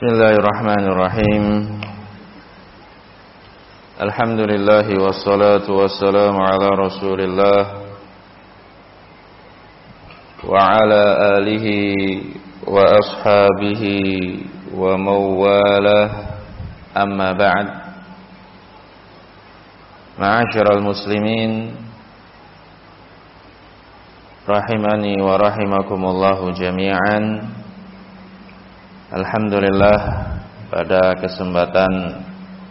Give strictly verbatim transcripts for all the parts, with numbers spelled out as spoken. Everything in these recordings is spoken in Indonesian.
Bismillahirrahmanirrahim. Alhamdulillah wassalatu wassalamu ala Rasulillah wa ala alihi wa ashabihi wa mawalah. Amma ba'd. Ma'asyiral muslimin rahimani wa rahimakumullahu jami'an. Alhamdulillah, pada kesempatan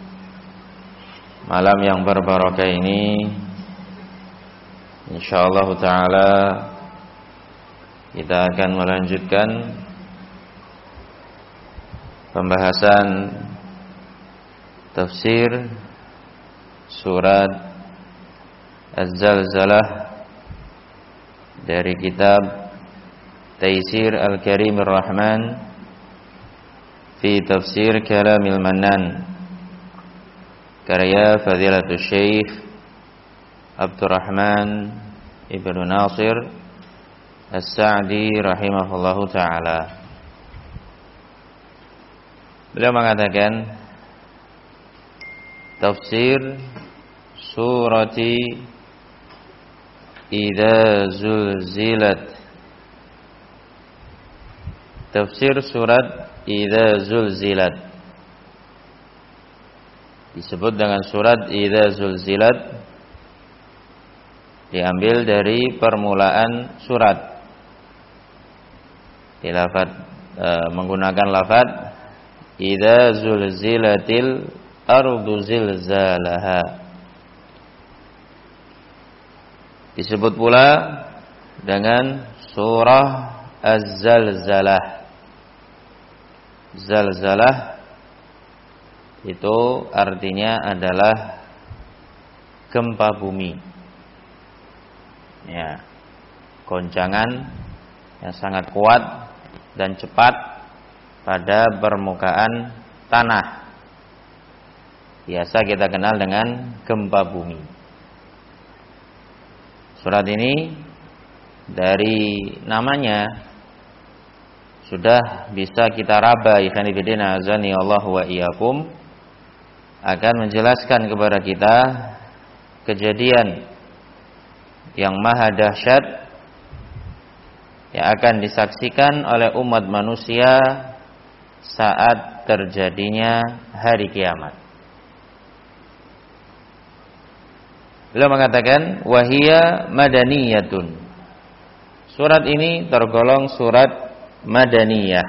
malam yang berbarakah ini insyaallah taala kita akan melanjutkan pembahasan tafsir surat Az-Zalzalah dari kitab Taisir Al-Karimir Rahman fi Tafsir Kalamil Mannan, karya Fadilatul Syekh Abdurrahman Ibnu Nasir As-Sa'di rahimahullahu ta'ala. Beliau mengatakan tafsir surati Idza Zulzilat, tafsir surat Idza Zulzilat disebut dengan surat Idza Zulzilat, diambil dari permulaan surat, dilafad, e, menggunakan lafad Idza Zulzilatil ardu zilzalaha. Disebut pula dengan surah Az-Zalzalah. Zalzalah itu artinya adalah gempa bumi, ya, goncangan yang sangat kuat dan cepat pada permukaan tanah. Biasa kita kenal dengan gempa bumi. Surat ini dari namanya sudah bisa kita raba, ikhwan fillah azani Allah wa iyyakum, akan menjelaskan kepada kita kejadian yang maha dahsyat yang akan disaksikan oleh umat manusia saat terjadinya hari kiamat. Beliau mengatakan wahia madaniyatun. Surat ini tergolong surat Madaniyah.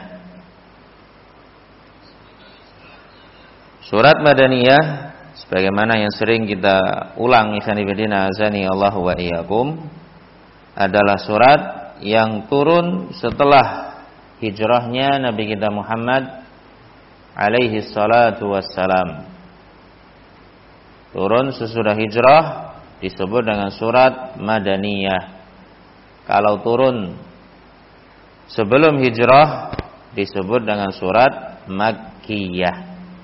Surat Madaniyah sebagaimana yang sering kita ulang ikhwan fillah azani Allah wa iyyakum, adalah surat yang turun setelah hijrahnya Nabi kita Muhammad alaihi salatu wassalam. Turun sesudah hijrah disebut dengan surat Madaniyah. Kalau turun sebelum hijrah disebut dengan surat Makkiyah.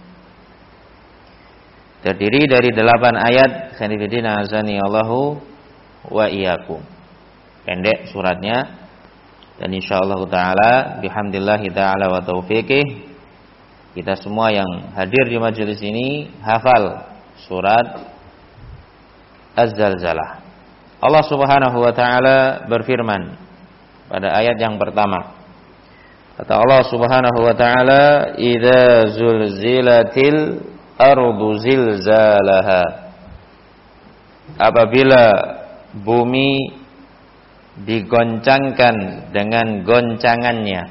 Terdiri dari delapan ayat, khanifidina azani Allahu wa iyyakum. Pendek suratnya, dan insyaallah taala bihamdillahi taala wa taufiqih, kita semua yang hadir di majelis ini hafal surat Az-Zalzalah. Allah Subhanahu wa taala berfirman pada ayat yang pertama. Kata Allah Subhanahu wa taala, "Idza zulzilatil ardu zilzalaha." Apabila bumi digoncangkan dengan goncangannya.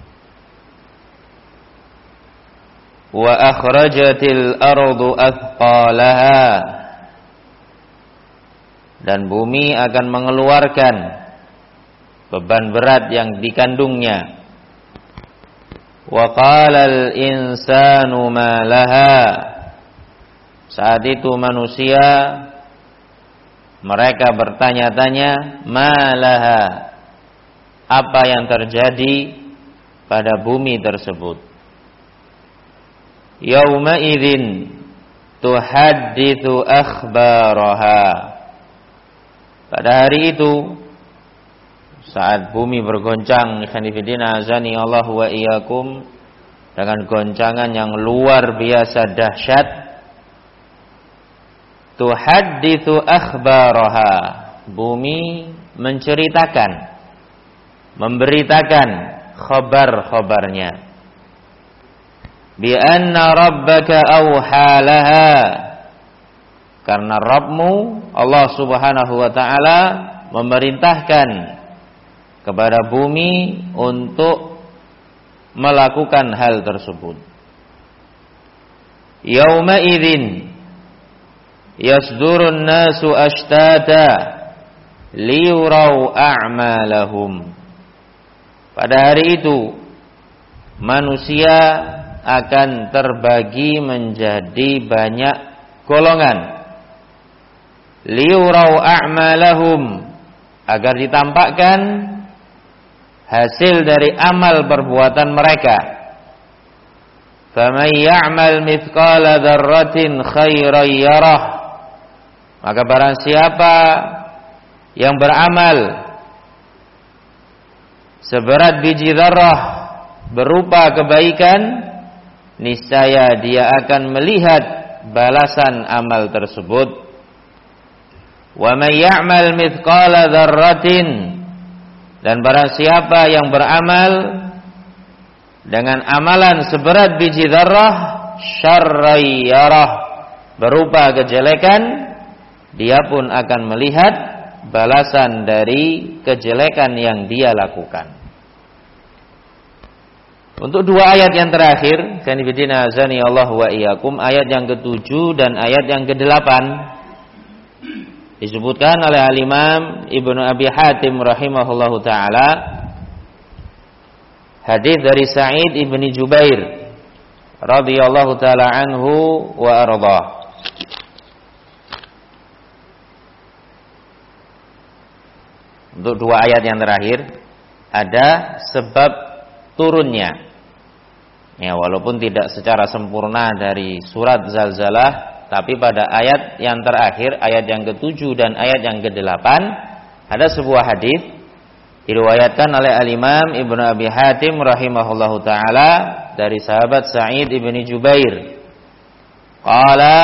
Wa akhrajatil ardu athqalaha. Dan bumi akan mengeluarkan beban berat yang dikandungnya. Wa qalal insanu ma laha. Saat itu manusia mereka bertanya-tanya, ma laha, apa yang terjadi pada bumi tersebut. Yauma idzin tuhadditsu akhbaraha. Pada hari itu, saat bumi bergoncang, khanifidina azani Allah wa iyyakum, dengan goncangan yang luar biasa dahsyat. Tuhadditsu akhbaraha, bumi menceritakan, memberitakan khabar-khabarnya. Bi anna rabbaka awhalaha, karena Rabbmu Allah Subhanahu wa taala memerintahkan kepada bumi untuk melakukan hal tersebut. Yauma idzin yasdurun nasu ashtata liyurau a'malahum. Pada hari itu manusia akan terbagi menjadi banyak golongan. Liyurau a'malahum, agar ditampakkan hasil dari amal perbuatan mereka. Faman ya'mal mithqala dzarratin khairan yarah, maka barang siapa yang beramal seberat biji dzarrah berupa kebaikan, niscaya dia akan melihat balasan amal tersebut. Wa may ya'mal mithqala dzarratin, dan barang siapa yang beramal dengan amalan seberat biji dzarrah syarran yarah, berupa kejelekan, dia pun akan melihat balasan dari kejelekan yang dia lakukan. Untuk dua ayat yang terakhir, kanibidina azani Allah wa iyyakum, ayat yang ketujuh dan ayat yang kedelapan, disebutkan oleh Al-Imam Ibnu Abi Hatim rahimahullahu taala hadis dari Sa'id ibni Jubair radhiyallahu taala anhu wa ardhah. Untuk dua ayat yang terakhir ada sebab turunnya. Ya, walaupun tidak secara sempurna dari surat Zalzalah, tapi pada ayat yang terakhir, ayat yang ketujuh dan ayat yang kedelapan, ada sebuah hadis diriwayatkan oleh Al-Imam Ibnu Abi Hatim rahimahullahu taala dari sahabat Sa'id ibni Jubair. Qala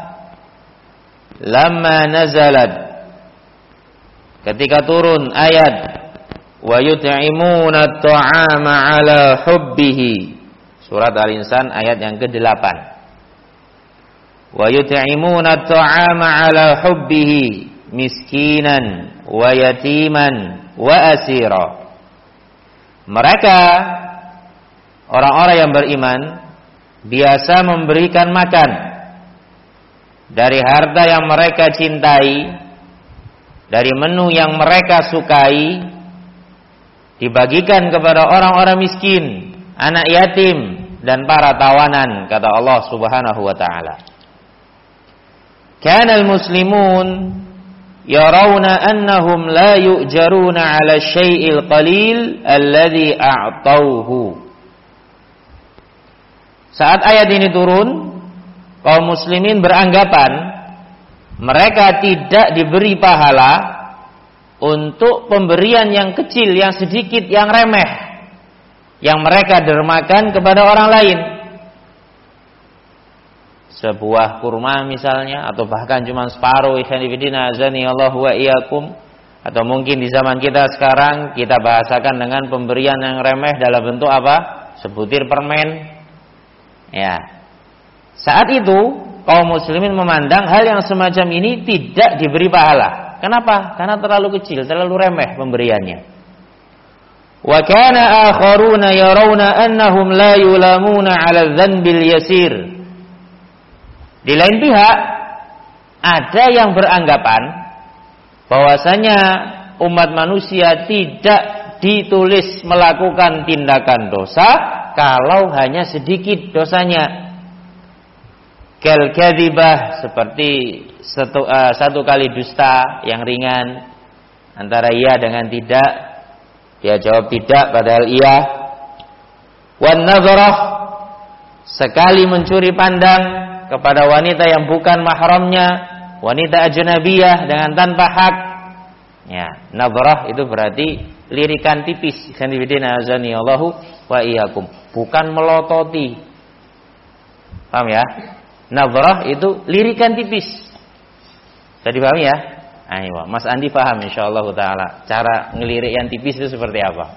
lamma nazalat, ketika turun ayat wa yut'imuna at-ta'ama 'ala hubbihi, surat Al-Insan ayat yang kedelapan. Wa yut'imuna at-ta'ama 'ala hubbihi miskinan wa yatiman wa asira. Mereka orang-orang yang beriman biasa memberikan makan dari harta yang mereka cintai, dari menu yang mereka sukai, dibagikan kepada orang-orang miskin, anak yatim, dan para tawanan, kata Allah Subhanahu wa taala. Kana al-muslimun yarawna annahum la yu'jaruna 'ala syai'il qalil alladhi a'tauhu. Saat ayat ini turun, kaum muslimin beranggapan mereka tidak diberi pahala untuk pemberian yang kecil, yang sedikit, yang remeh, yang mereka dermakan kepada orang lain. Sebuah kurma misalnya, atau bahkan cuma separuh, ikhwanifidina azani Allah wa iyyakum, atau mungkin di zaman kita sekarang kita bahasakan dengan pemberian yang remeh dalam bentuk apa? Sebutir permen. Ya. Saat itu kaum muslimin memandang hal yang semacam ini tidak diberi pahala. Kenapa? Karena terlalu kecil, terlalu remeh pemberiannya. Wa kana akharuna yarawna annahum la yulamuna 'ala dzanbil yasir. Di lain pihak, ada yang beranggapan bahwasanya umat manusia tidak ditulis melakukan tindakan dosa kalau hanya sedikit dosanya. Kal kadzibah, seperti satu, uh, satu kali dusta yang ringan, antara iya dengan tidak, dia jawab tidak padahal iya. Wan nadharah, sekali mencuri pandang kepada wanita yang bukan mahramnya, wanita ajnabiyah dengan tanpa hak. Ya, nadharah itu berarti lirikan tipis. Khandibidina azani Allahu wa iyyakum. bukan melototi. Paham ya? Nadhrah itu lirikan tipis. Bisa dipahami ya? Ayo, Mas Andi paham insyaallah taala cara ngelirik yang tipis itu seperti apa.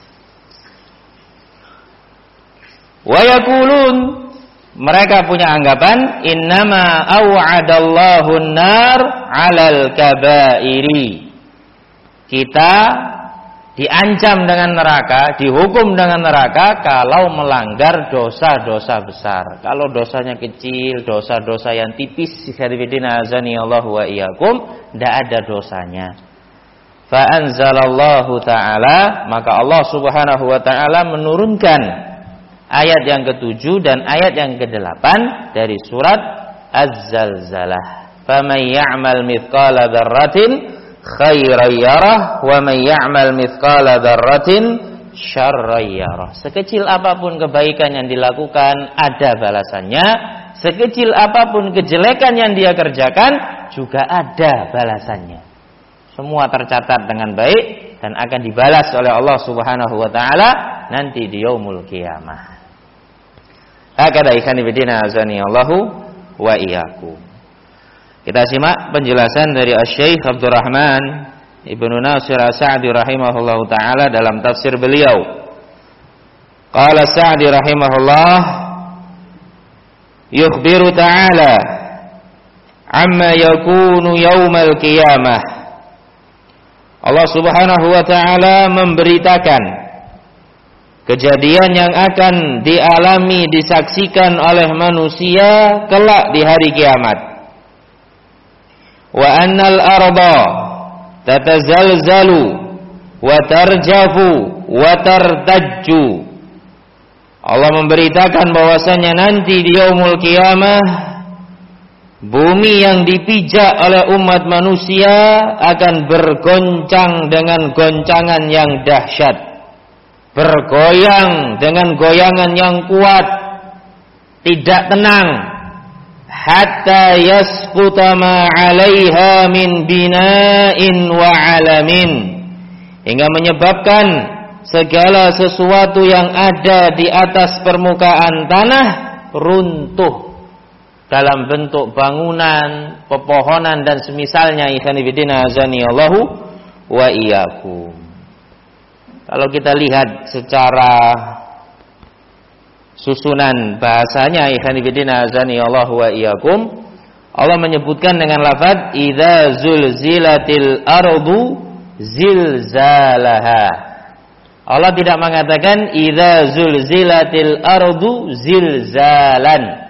Wa yaqulun, mereka punya anggapan innama au'adallahu an-nar 'alal kabairi. Kita diancam dengan neraka, dihukum dengan neraka kalau melanggar dosa-dosa besar. Kalau dosanya kecil, dosa-dosa yang tipis, khairuddin azani Allah wa iyyakum, tidak ada dosanya. Fa anzalallahu ta'ala, maka Allah Subhanahu wa taala menurunkan ayat yang ketujuh dan ayat yang kedelapan dari surat Az-Zalzalah. Faman ya'mal mithqala dzarratin khairan yarah wa man ya'mal mithqala dzarratin syarran yarah. Sekecil apapun kebaikan yang dilakukan ada balasannya, sekecil apapun kejelekan yang dia kerjakan juga ada balasannya. Semua tercatat dengan baik dan akan dibalas oleh Allah Subhanahu wa taala nanti di yaumul qiyamah. Hakada ikhwan fillah azani Allahu wa iyyakum. Kita simak penjelasan dari Asy-Syaikh Abdurrahman Ibnu Nasir As-Sa'di rahimahullahu taala dalam tafsir beliau. Qala Sa'di rahimahullah, yukhbiru ta'ala amma yakunu yaumal qiyamah. Allah Subhanahu wa taala memberitakan kejadian yang akan dialami, disaksikan oleh manusia kelak di hari kiamat. Wa annal arda tatazalzalu wa tarjafu wa tartajju. Allah memberitakan bahwasanya nanti di yaumul qiyamah bumi yang dipijak oleh umat manusia akan bergoncang dengan goncangan yang dahsyat, bergoyang dengan goyangan yang kuat, tidak tenang, hatta yasquta ma 'alaiha min bina'in wa 'alamin, hingga menyebabkan segala sesuatu yang ada di atas permukaan tanah runtuh dalam bentuk bangunan, pepohonan dan semisalnya. Ikhwan fillah azani Allahu wa iyyakum. Kalau kita lihat secara susunan bahasanya, ikhwan fillah azani Allahu wa iyyakum, Allah menyebutkan dengan lafaz idza zulzilatil ardu zilzalaha. Allah tidak mengatakan idza zulzilatil ardu zilzalan.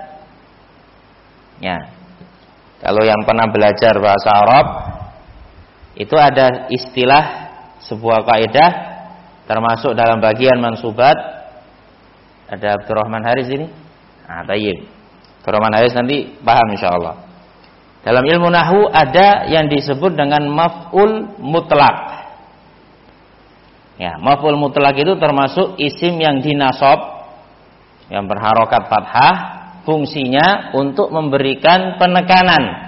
Ya. Kalau yang pernah belajar bahasa Arab, itu ada istilah sebuah kaidah termasuk dalam bagian mansubat. Ada Abdurrahman Haris ini? Ah, tayyib. Abdurrahman Haris nanti paham insyaallah. Dalam ilmu nahwu ada yang disebut dengan maf'ul mutlak. Ya, maf'ul mutlak itu termasuk isim yang dinasab, yang berharokat fathah, fungsinya untuk memberikan penekanan.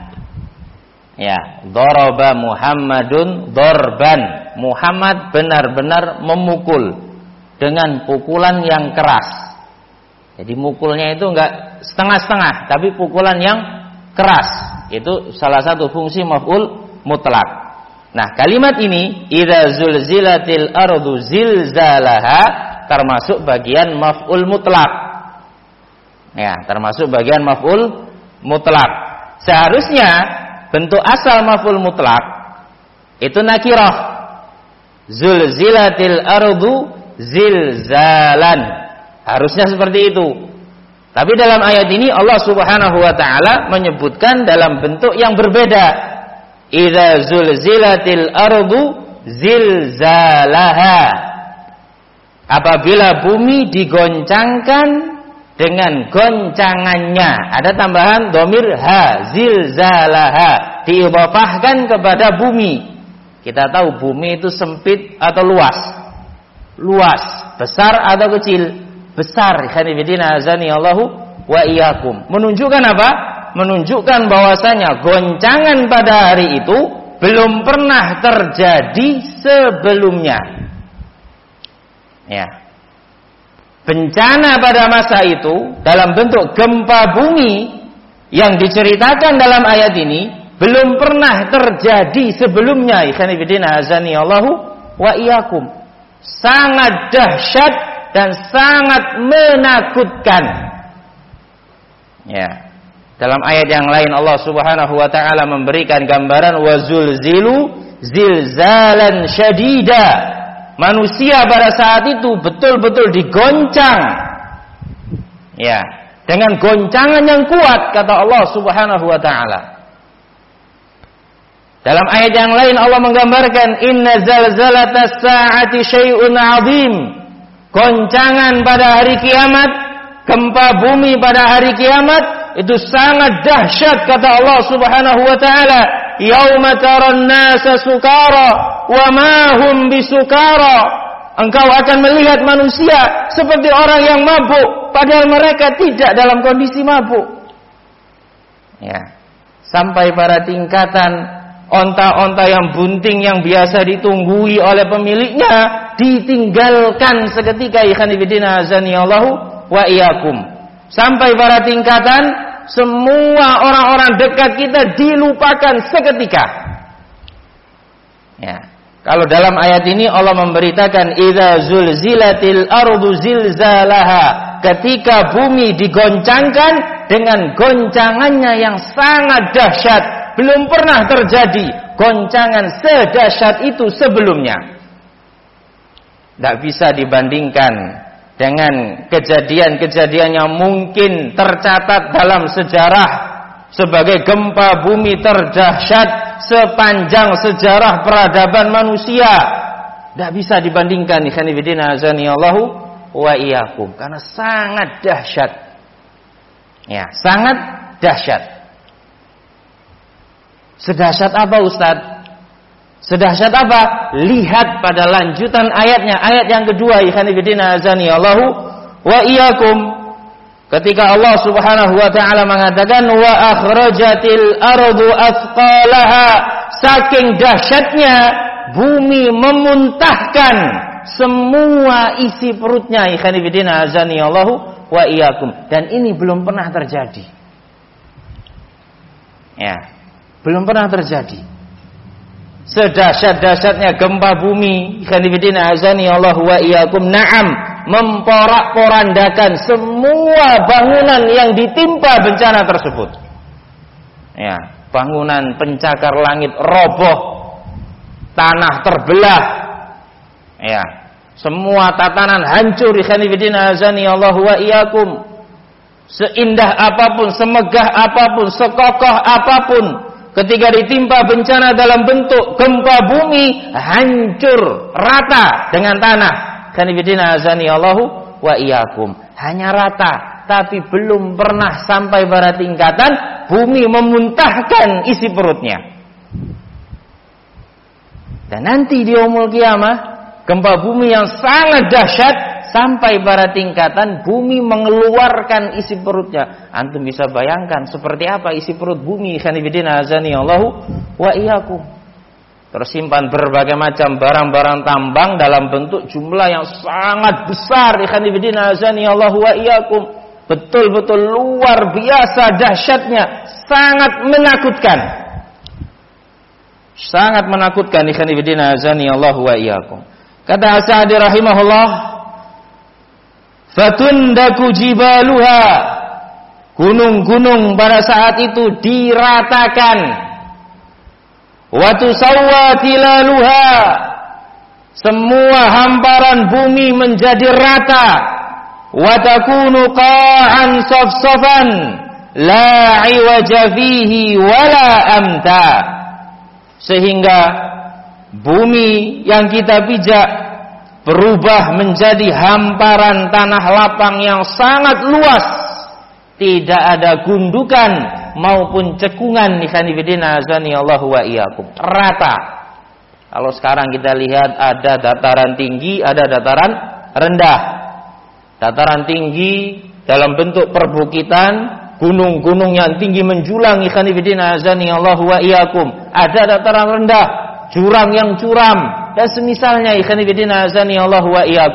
Ya, daraba Muhammadun darban. Muhammad benar-benar memukul dengan pukulan yang keras. Jadi mukulnya itu enggak setengah-setengah, tapi pukulan yang keras. Itu salah satu fungsi maf'ul mutlak. Nah, kalimat ini idza zulzilatil ardu zilzalaha termasuk bagian maf'ul mutlak. Ya, termasuk bagian maf'ul mutlak. Seharusnya bentuk asal maf'ul mutlak itu nakirah. Zulzilatil ardu zilzalan. Harusnya seperti itu. Tapi dalam ayat ini Allah Subhanahu wa taala menyebutkan dalam bentuk yang berbeda. Idza zulzilatil ardu zilzalaha. Apabila bumi digoncangkan dengan goncangannya. Ada tambahan dhamir ha, zilzalaha, diidhafahkan kepada bumi. Kita tahu bumi itu sempit atau luas. Luas, besar atau kecil? Besar. Khanifidina azani Allahu wa iyyakum. Menunjukkan apa? Menunjukkan bahwasanya goncangan pada hari itu belum pernah terjadi sebelumnya. Ya. bencana pada masa itu dalam bentuk gempa bumi yang diceritakan dalam ayat ini belum pernah terjadi sebelumnya. Ikhwan fillah azani Allahu wa iyyakum. Sangat dahsyat dan sangat menakutkan. Ya. Dalam ayat yang lain Allah Subhanahu wa taala memberikan gambaran wazulzilu zilzalan syadida. Manusia pada saat itu betul-betul digoncang. Ya, dengan goncangan yang kuat kata Allah Subhanahu wa taala. Dalam ayat yang lain Allah menggambarkan inna zalzalatas saati syai'un 'adzim. Goncangan pada hari kiamat, gempa bumi pada hari kiamat itu sangat dahsyat kata Allah Subhanahu wa taala. Yauma taran nasa sukara wa ma hum bisukara. Engkau akan melihat manusia seperti orang yang mabuk padahal mereka tidak dalam kondisi mabuk. Ya. Sampai pada tingkatan onta-onta yang bunting yang biasa ditunggui oleh pemiliknya ditinggalkan seketika. Ikhwan fillah azani Allahu wa iyyakum. Sampai pada tingkatan semua orang-orang dekat kita dilupakan seketika. Ya. Kalau dalam ayat ini Allah memberitakan idza zulzilatil ardu zilzalaha, ketika bumi digoncangkan dengan goncangannya yang sangat dahsyat, belum pernah terjadi goncangan sedahsyat itu sebelumnya. Tidak bisa dibandingkan dengan kejadian-kejadian yang mungkin tercatat dalam sejarah sebagai gempa bumi terdahsyat sepanjang sejarah peradaban manusia. Tidak bisa dibandingkan ikhwan fillah azani Allahu wa iyyakum, karena sangat dahsyat. Ya, sangat dahsyat. Sedahsyat apa Ustaz? Sedahsyat apa? Lihat pada lanjutan ayatnya, ayat yang kedua ikhwan fillah azani Allahu wa iyyakum. Ketika Allah Subhanahu wa taala mengatakan wa akhrajatil ardu athqalaha, saking dahsyatnya bumi memuntahkan semua isi perutnya ikhwan fillah azani Allahu wa iyyakum, dan ini belum pernah terjadi. Ya, belum pernah terjadi. Sedahsyat-dahsyatnya gempa bumi ikhwan fillah azani Allahu wa iyyakum, na'am, memporak-porandakan semua bangunan yang ditimpa bencana tersebut. Ya, bangunan pencakar langit roboh, tanah terbelah. Ya, semua tatanan hancur ikhwan fillah azani Allahu wa iyyakum. Seindah apapun, semegah apapun, sekokoh apapun, ketika ditimpa bencana dalam bentuk gempa bumi, hancur rata dengan tanah. Kanibidina azani Allahu wa iyyakum. Hanya rata, tapi belum pernah sampai pada tingkatan bumi memuntahkan isi perutnya. Dan nanti di yaumul qiyamah, gempa bumi yang sangat dahsyat sampai pada tingkatan bumi mengeluarkan isi perutnya. Antum bisa bayangkan seperti apa isi perut bumi. Kanibidina azani Allahu wa iyyakum. Tersimpan berbagai macam barang-barang tambang dalam bentuk jumlah yang sangat besar. Ikhwan fillah azani Allahu wa iyyakum. Betul-betul luar biasa dahsyatnya, sangat menakutkan. Sangat menakutkan ikhwan fillah azani Allahu wa iyyakum. Kata As-Sa'di rahimahullah, fatundaku jibaluha, gunung-gunung pada saat itu diratakan. Wa tusawwa tilaluha, semua hamparan bumi menjadi rata. Wa takunu qa'an safsafan la 'iwaja fihi wala amta, sehingga bumi yang kita pijak berubah menjadi hamparan tanah lapang yang sangat luas, tidak ada gundukan maupun cekungan. Ikhwan fillah azani Allahu wa iyyakum, rata. Kalau sekarang kita lihat ada dataran tinggi, ada dataran rendah. Dataran tinggi dalam bentuk perbukitan, gunung-gunung yang tinggi menjulang ikhwan fillah azani Allahu wa iyyakum. Ada dataran rendah, jurang yang curam dan semisalnya ikhwan fillah azani Allahu wa iyyakum.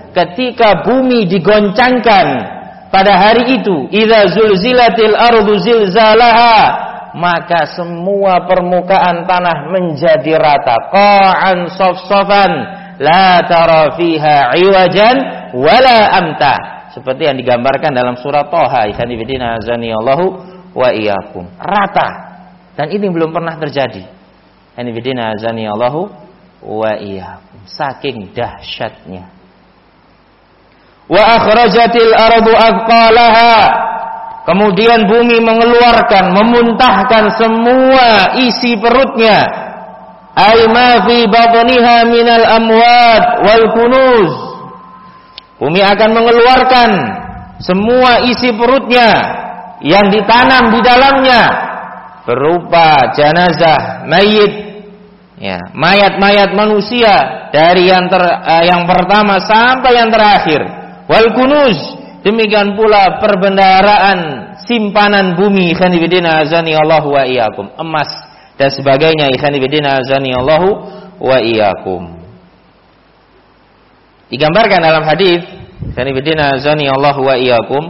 ketika bumi digoncangkan pada hari itu, idza zulzilatil ardu zilzalaha, maka semua permukaan tanah menjadi rata, qa'an saf-safan, la tara fiha iwajan wala amta, seperti yang digambarkan dalam surah Thaha. Ikhwan fillah azanillahu wa iyyakum, rata, dan ini belum pernah terjadi. Ikhwan fillah azanillahu wa iyyakum, saking dahsyatnya. Wa akhrajatil ardu athqalaha, kemudian bumi mengeluarkan, memuntahkan semua isi perutnya, ay ma fi batniha minal amwat wal kunuz. Bumi akan mengeluarkan semua isi perutnya yang ditanam di dalamnya berupa jenazah, mayit, ya, mayat-mayat manusia dari yang ter, uh, yang pertama sampai yang terakhir. Wal kunuz, demikian pula perbendaharaan simpanan bumi, ikhwan fillah azanillahu wa iyyakum, emas dan sebagainya, ikhwan fillah azanillahu wa iyyakum. Digambarkan dalam hadis, ikhwan fillah azanillahu wa iyyakum,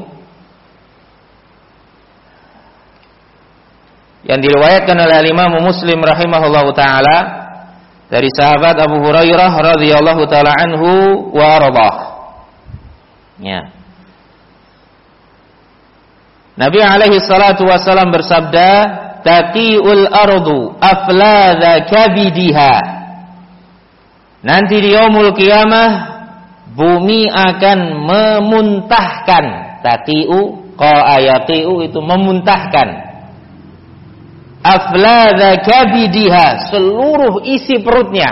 yang diriwayatkan oleh Imam Muslim rahimahullahu taala dari sahabat Abu Hurairah radhiyallahu taala anhu wa radhah. Ya. Nabi alaihi salatu wasallam bersabda, taqiul ardu afladha kabidiha. Nanti di yaumul qiyamah bumi akan memuntahkan, taqiu qa'ayati'u itu memuntahkan, afladha kabidiha, seluruh isi perutnya,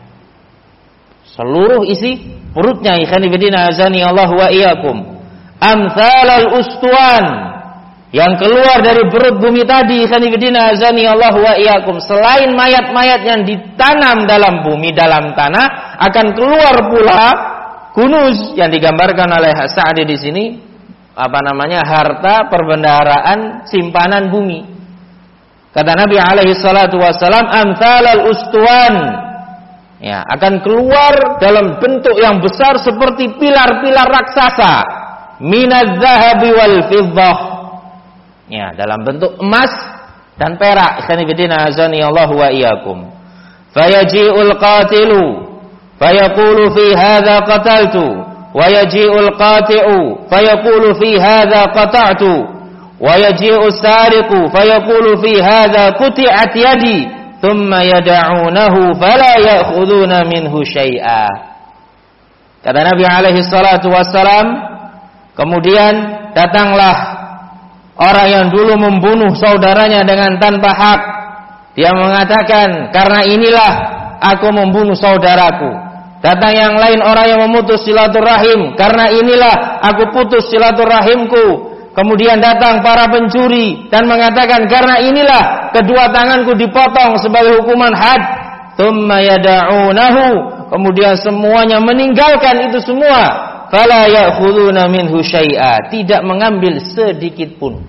seluruh isi perutnya, ikhwan fillah azanillahu wa iyyakum, amsalal ustuan, yang keluar dari perut bumi tadi, ikhwan fillah azanillahu wa iyyakum, selain mayat-mayat yang ditanam dalam bumi, dalam tanah, akan keluar pula kunuz yang digambarkan oleh Sa'di di sini, apa namanya, harta perbendaharaan simpanan bumi. Kata Nabi alaihi salatu wasallam, amsalal ustuan, ya, akan keluar dalam bentuk yang besar seperti pilar-pilar raksasa, minadz zahabi wal fiddah, ya, dalam bentuk emas dan perak. Ikhwan fillah azanillahu wa iyyakum. Fayaji'ul qatilu fayaqulu fi hadza qataltu, wa yaji'ul qati'u fayaqulu fi hadza qata'tu, wa yaji'us sariqu fayaqulu fi hadza quti'at yadi, thumma yada'unahu fala ya'khuduna minhu syai'a. Kata Nabi alaihi salatu wassalam, kemudian datanglah orang yang dulu membunuh saudaranya dengan tanpa hak. Dia mengatakan, karena inilah aku membunuh saudaraku. Datang yang lain, orang yang memutus silaturahim, karena inilah aku putus silaturahimku. Kemudian datang para pencuri dan mengatakan, karena inilah kedua tanganku dipotong sebagai hukuman had. Tsumma yada'unahu, kemudian semuanya meninggalkan itu semua. Fala ya'khuduna minhu syai'a, tidak mengambil sedikit pun.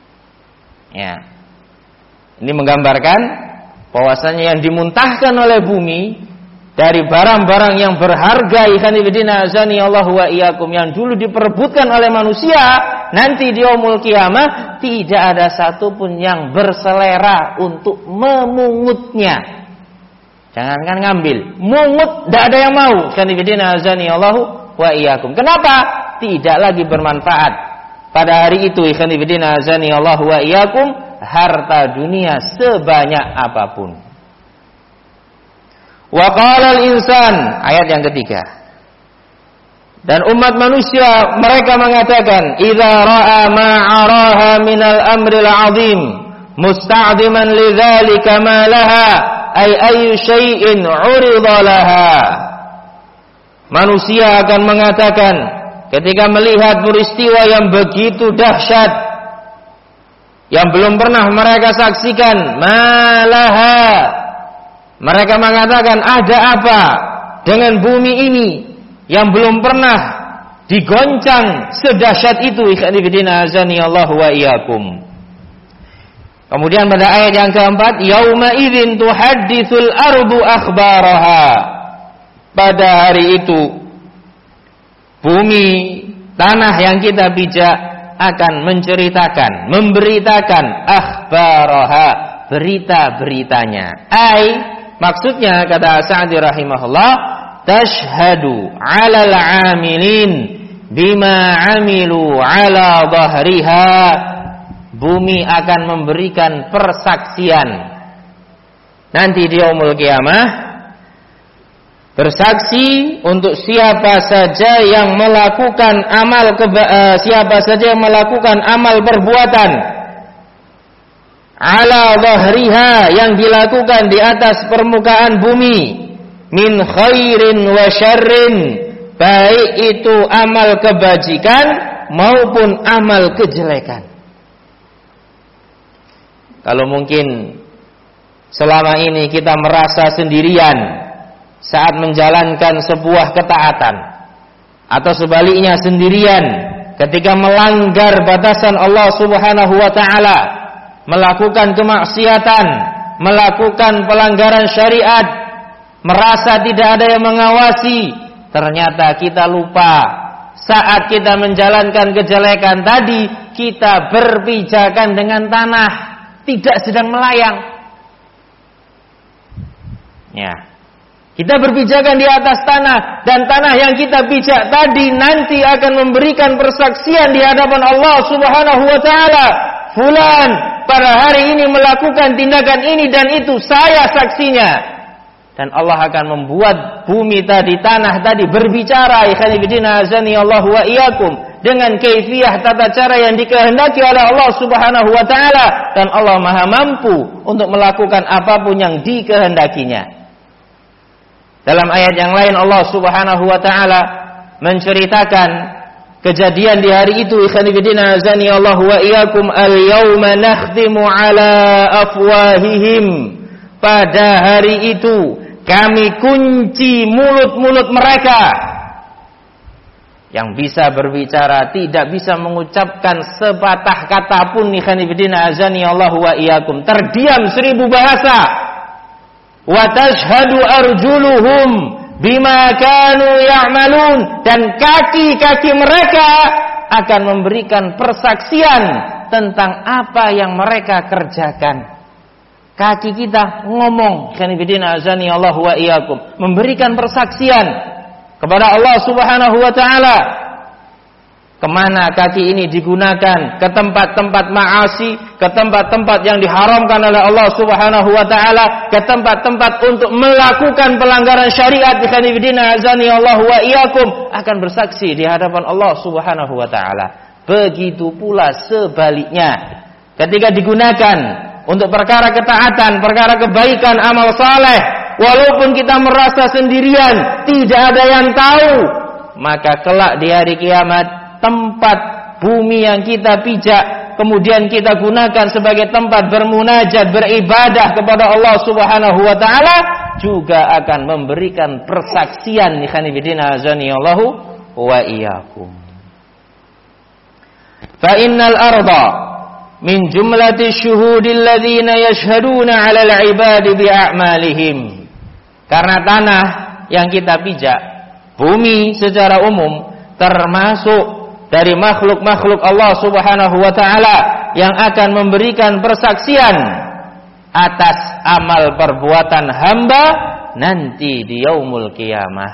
Ya. Ini menggambarkan bahwasanya yang dimuntahkan oleh bumi dari barang-barang yang berharga, ikhwan fillah azanillahu wa iyyakum, yang dulu diperebutkan oleh manusia, nanti di yaumul qiyamah tidak ada satupun yang berselera untuk memungutnya. Jangankan ngambil, mungut tidak ada yang mau. Ikhwan fillah azanillahu wa iyyakum. Kenapa? Tidak lagi bermanfaat. Pada hari itu, ikhwan fillah azanillahu wa iyyakum, harta dunia sebanyak apapun. Wa qala al-insan, ayat yang ketiga. Dan umat manusia mereka mengatakan, idza ra'a ma 'araha min al-amri al-'azim musta'diman lidzalika ma laha ay ayyu syai'in 'urida laha. Manusia akan mengatakan ketika melihat peristiwa yang begitu dahsyat yang belum pernah mereka saksikan, malaha, mereka mengatakan, ada apa dengan bumi ini yang belum pernah digoncang sedahsyat itu, ikhwan fillah azanillahu wa iyyakum. Kemudian pada ayat yang keempat, yauma idzin tuhadditsul ardu akhbaraha. Pada hari itu bumi, tanah yang kita pijak akan menceritakan, memberitakan akhbaraha, berita-beritanya. Ai, maksudnya kata Sa'di rahimahullah, tashhadu 'alal 'amilin bima 'amilu 'ala dhahriha. Bumi akan memberikan persaksian nanti di yaumul qiyamah, bersaksi untuk siapa saja yang melakukan amal keba- uh, siapa saja yang melakukan amal perbuatan ala dhahriha, yang dilakukan di atas permukaan bumi, min khairin wa syarrin, baik itu amal kebajikan maupun amal kejelekan. Kalau mungkin selama ini kita merasa sendirian saat menjalankan sebuah ketaatan, atau sebaliknya sendirian ketika melanggar batasan Allah Subhanahu wa taala, melakukan kemaksiatan, melakukan pelanggaran syariat, merasa tidak ada yang mengawasi, ternyata kita lupa saat kita menjalankan kejelekan tadi kita berpijakan dengan tanah, tidak sedang melayang. Ya. Kita berpijakan di atas tanah, dan tanah yang kita pijak tadi nanti akan memberikan persaksian di hadapan Allah Subhanahu wa taala. Fulan pada hari ini melakukan tindakan ini dan itu, saya saksinya. Dan Allah akan membuat bumi tadi, tanah tadi berbicara, ikhwan fillah azani Allah wa iyyakum, dengan kaifiyah tata cara yang dikehendaki oleh Allah Subhanahu wa taala, dan Allah Maha mampu untuk melakukan apapun yang dikehendakinya. Dalam ayat yang lain Allah Subhanahu wa taala menceritakan kejadian di hari itu, ikhwan fillah azani Allah wa iyyakum, al-yauma nakhtimu ala afwahihim, pada hari itu kami kunci mulut-mulut mereka. Yang bisa berbicara tidak bisa mengucapkan sepatah kata pun, ikhwan fillah azani Allah wa iyyakum, terdiam seribu bahasa. Wa tashhadu arjuluhum bima kanu ya'malun, dan kaki-kaki mereka akan memberikan persaksian tentang apa yang mereka kerjakan. Kaki kita ngomong, ikhwan fillah azani Allah wa iyyakum, memberikan persaksian kepada Allah Subhanahu wa taala. Kemana kaki ini digunakan? Ke tempat-tempat ma'asi, ke tempat-tempat yang diharamkan oleh Allah Subhanahu wa taala, ke tempat-tempat untuk melakukan pelanggaran syariat, ikhwan fillah azani Allah wa iyyakum, akan bersaksi di hadapan Allah Subhanahu wa taala. Begitu pula sebaliknya, ketika digunakan untuk perkara ketaatan, perkara kebaikan, amal saleh, walaupun kita merasa sendirian, tidak ada yang tahu, maka kelak di hari kiamat tempat bumi yang kita pijak kemudian kita gunakan sebagai tempat bermunajat, beribadah kepada Allah Subhanahu wa taala, juga akan memberikan persaksian, ikhwan fillah azani Allah wa iyyakum. Fa innal arda min jumlati syuhudil ladzina yashhaduna 'alal 'ibadi bi a'malihim. Karena tanah yang kita pijak, bumi secara umum, termasuk dari makhluk-makhluk Allah Subhanahu wa taala yang akan memberikan persaksian atas amal perbuatan hamba nanti di yaumul qiyamah.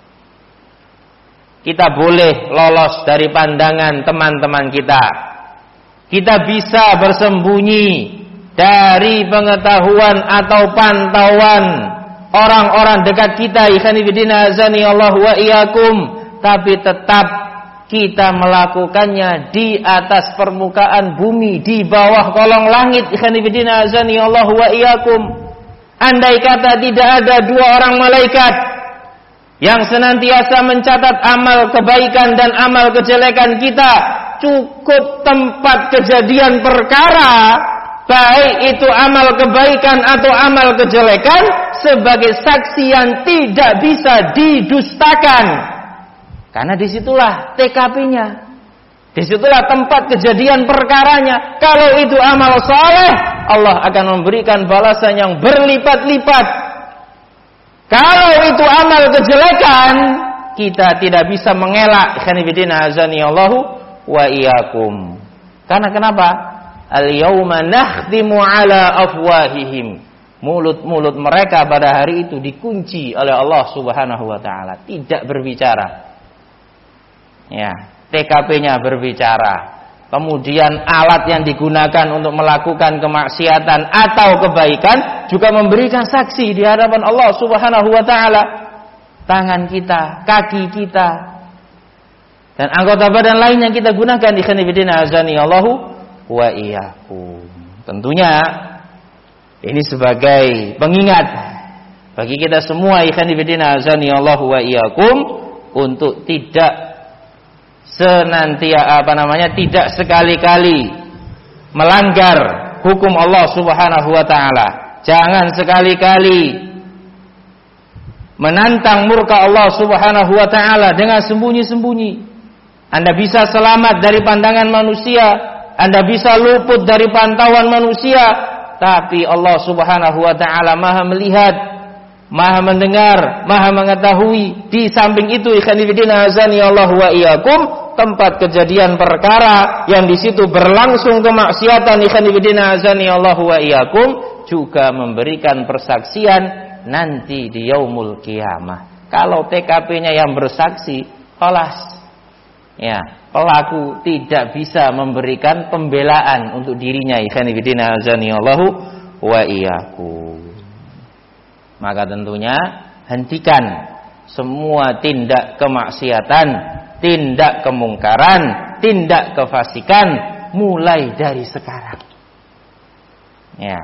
Kita boleh lolos dari pandangan teman-teman kita. Kita bisa bersembunyi dari pengetahuan atau pantauan orang-orang dekat kita, ikhwan fillah azani Allah wa iyyakum, tapi tetap kita melakukannya di atas permukaan bumi, di bawah kolong langit, ikhwan fillah azani Allah wa iyyakum. Andai kata tidak ada dua orang malaikat yang senantiasa mencatat amal kebaikan dan amal kejelekan kita, cukup tempat kejadian perkara, baik itu amal kebaikan atau amal kejelekan, sebagai saksi yang tidak bisa didustakan. Karena disitulah T K P-nya, disitulah tempat kejadian perkaranya. Kalau itu amal saleh, Allah akan memberikan balasan yang berlipat-lipat. Kalau itu amal kejelekan, kita tidak bisa mengelak khanifidina azani Allahu wa iyyakum. Karena kenapa? Al-yauma nakhtimu ala afwahihim. Mulut-mulut mereka pada hari itu dikunci oleh Allah Subhanahu wa taala, tidak berbicara. Ya, T K P-nya berbicara. Kemudian alat yang digunakan untuk melakukan kemaksiatan atau kebaikan juga memberikan saksi di hadapan Allah Subhanahu wa taala. Tangan kita, kaki kita, dan anggota badan lain yang kita gunakan di khanifidina azani Allahu wa iyyakum. Tentunya ini sebagai pengingat bagi kita semua khanifidina azani Allahu wa iyyakum untuk tidak senantiasa apa namanya tidak sekali-kali melanggar hukum Allah Subhanahu wa taala. Jangan sekali-kali menantang murka Allah Subhanahu wa taala dengan sembunyi-sembunyi. Anda bisa selamat dari pandangan manusia, Anda bisa luput dari pantauan manusia, tapi Allah Subhanahu wa taala Maha melihat, Maha mendengar, Maha mengetahui. Di samping itu ikhwanifidina azani Allah wa iyyakum, tempat kejadian perkara yang di situ berlangsung kemaksiatan ikhwanifidina azani Allah wa iyyakum juga memberikan persaksian nanti di yaumul qiyamah. Kalau T K P-nya yang bersaksi, kelas ya, pelaku tidak bisa memberikan pembelaan untuk dirinya ikhwanifidina azani Allahu wa iyyakum. Maka tentunya hentikan semua tindak kemaksiatan, tindak kemungkaran, tindak kefasikan mulai dari sekarang. Ya.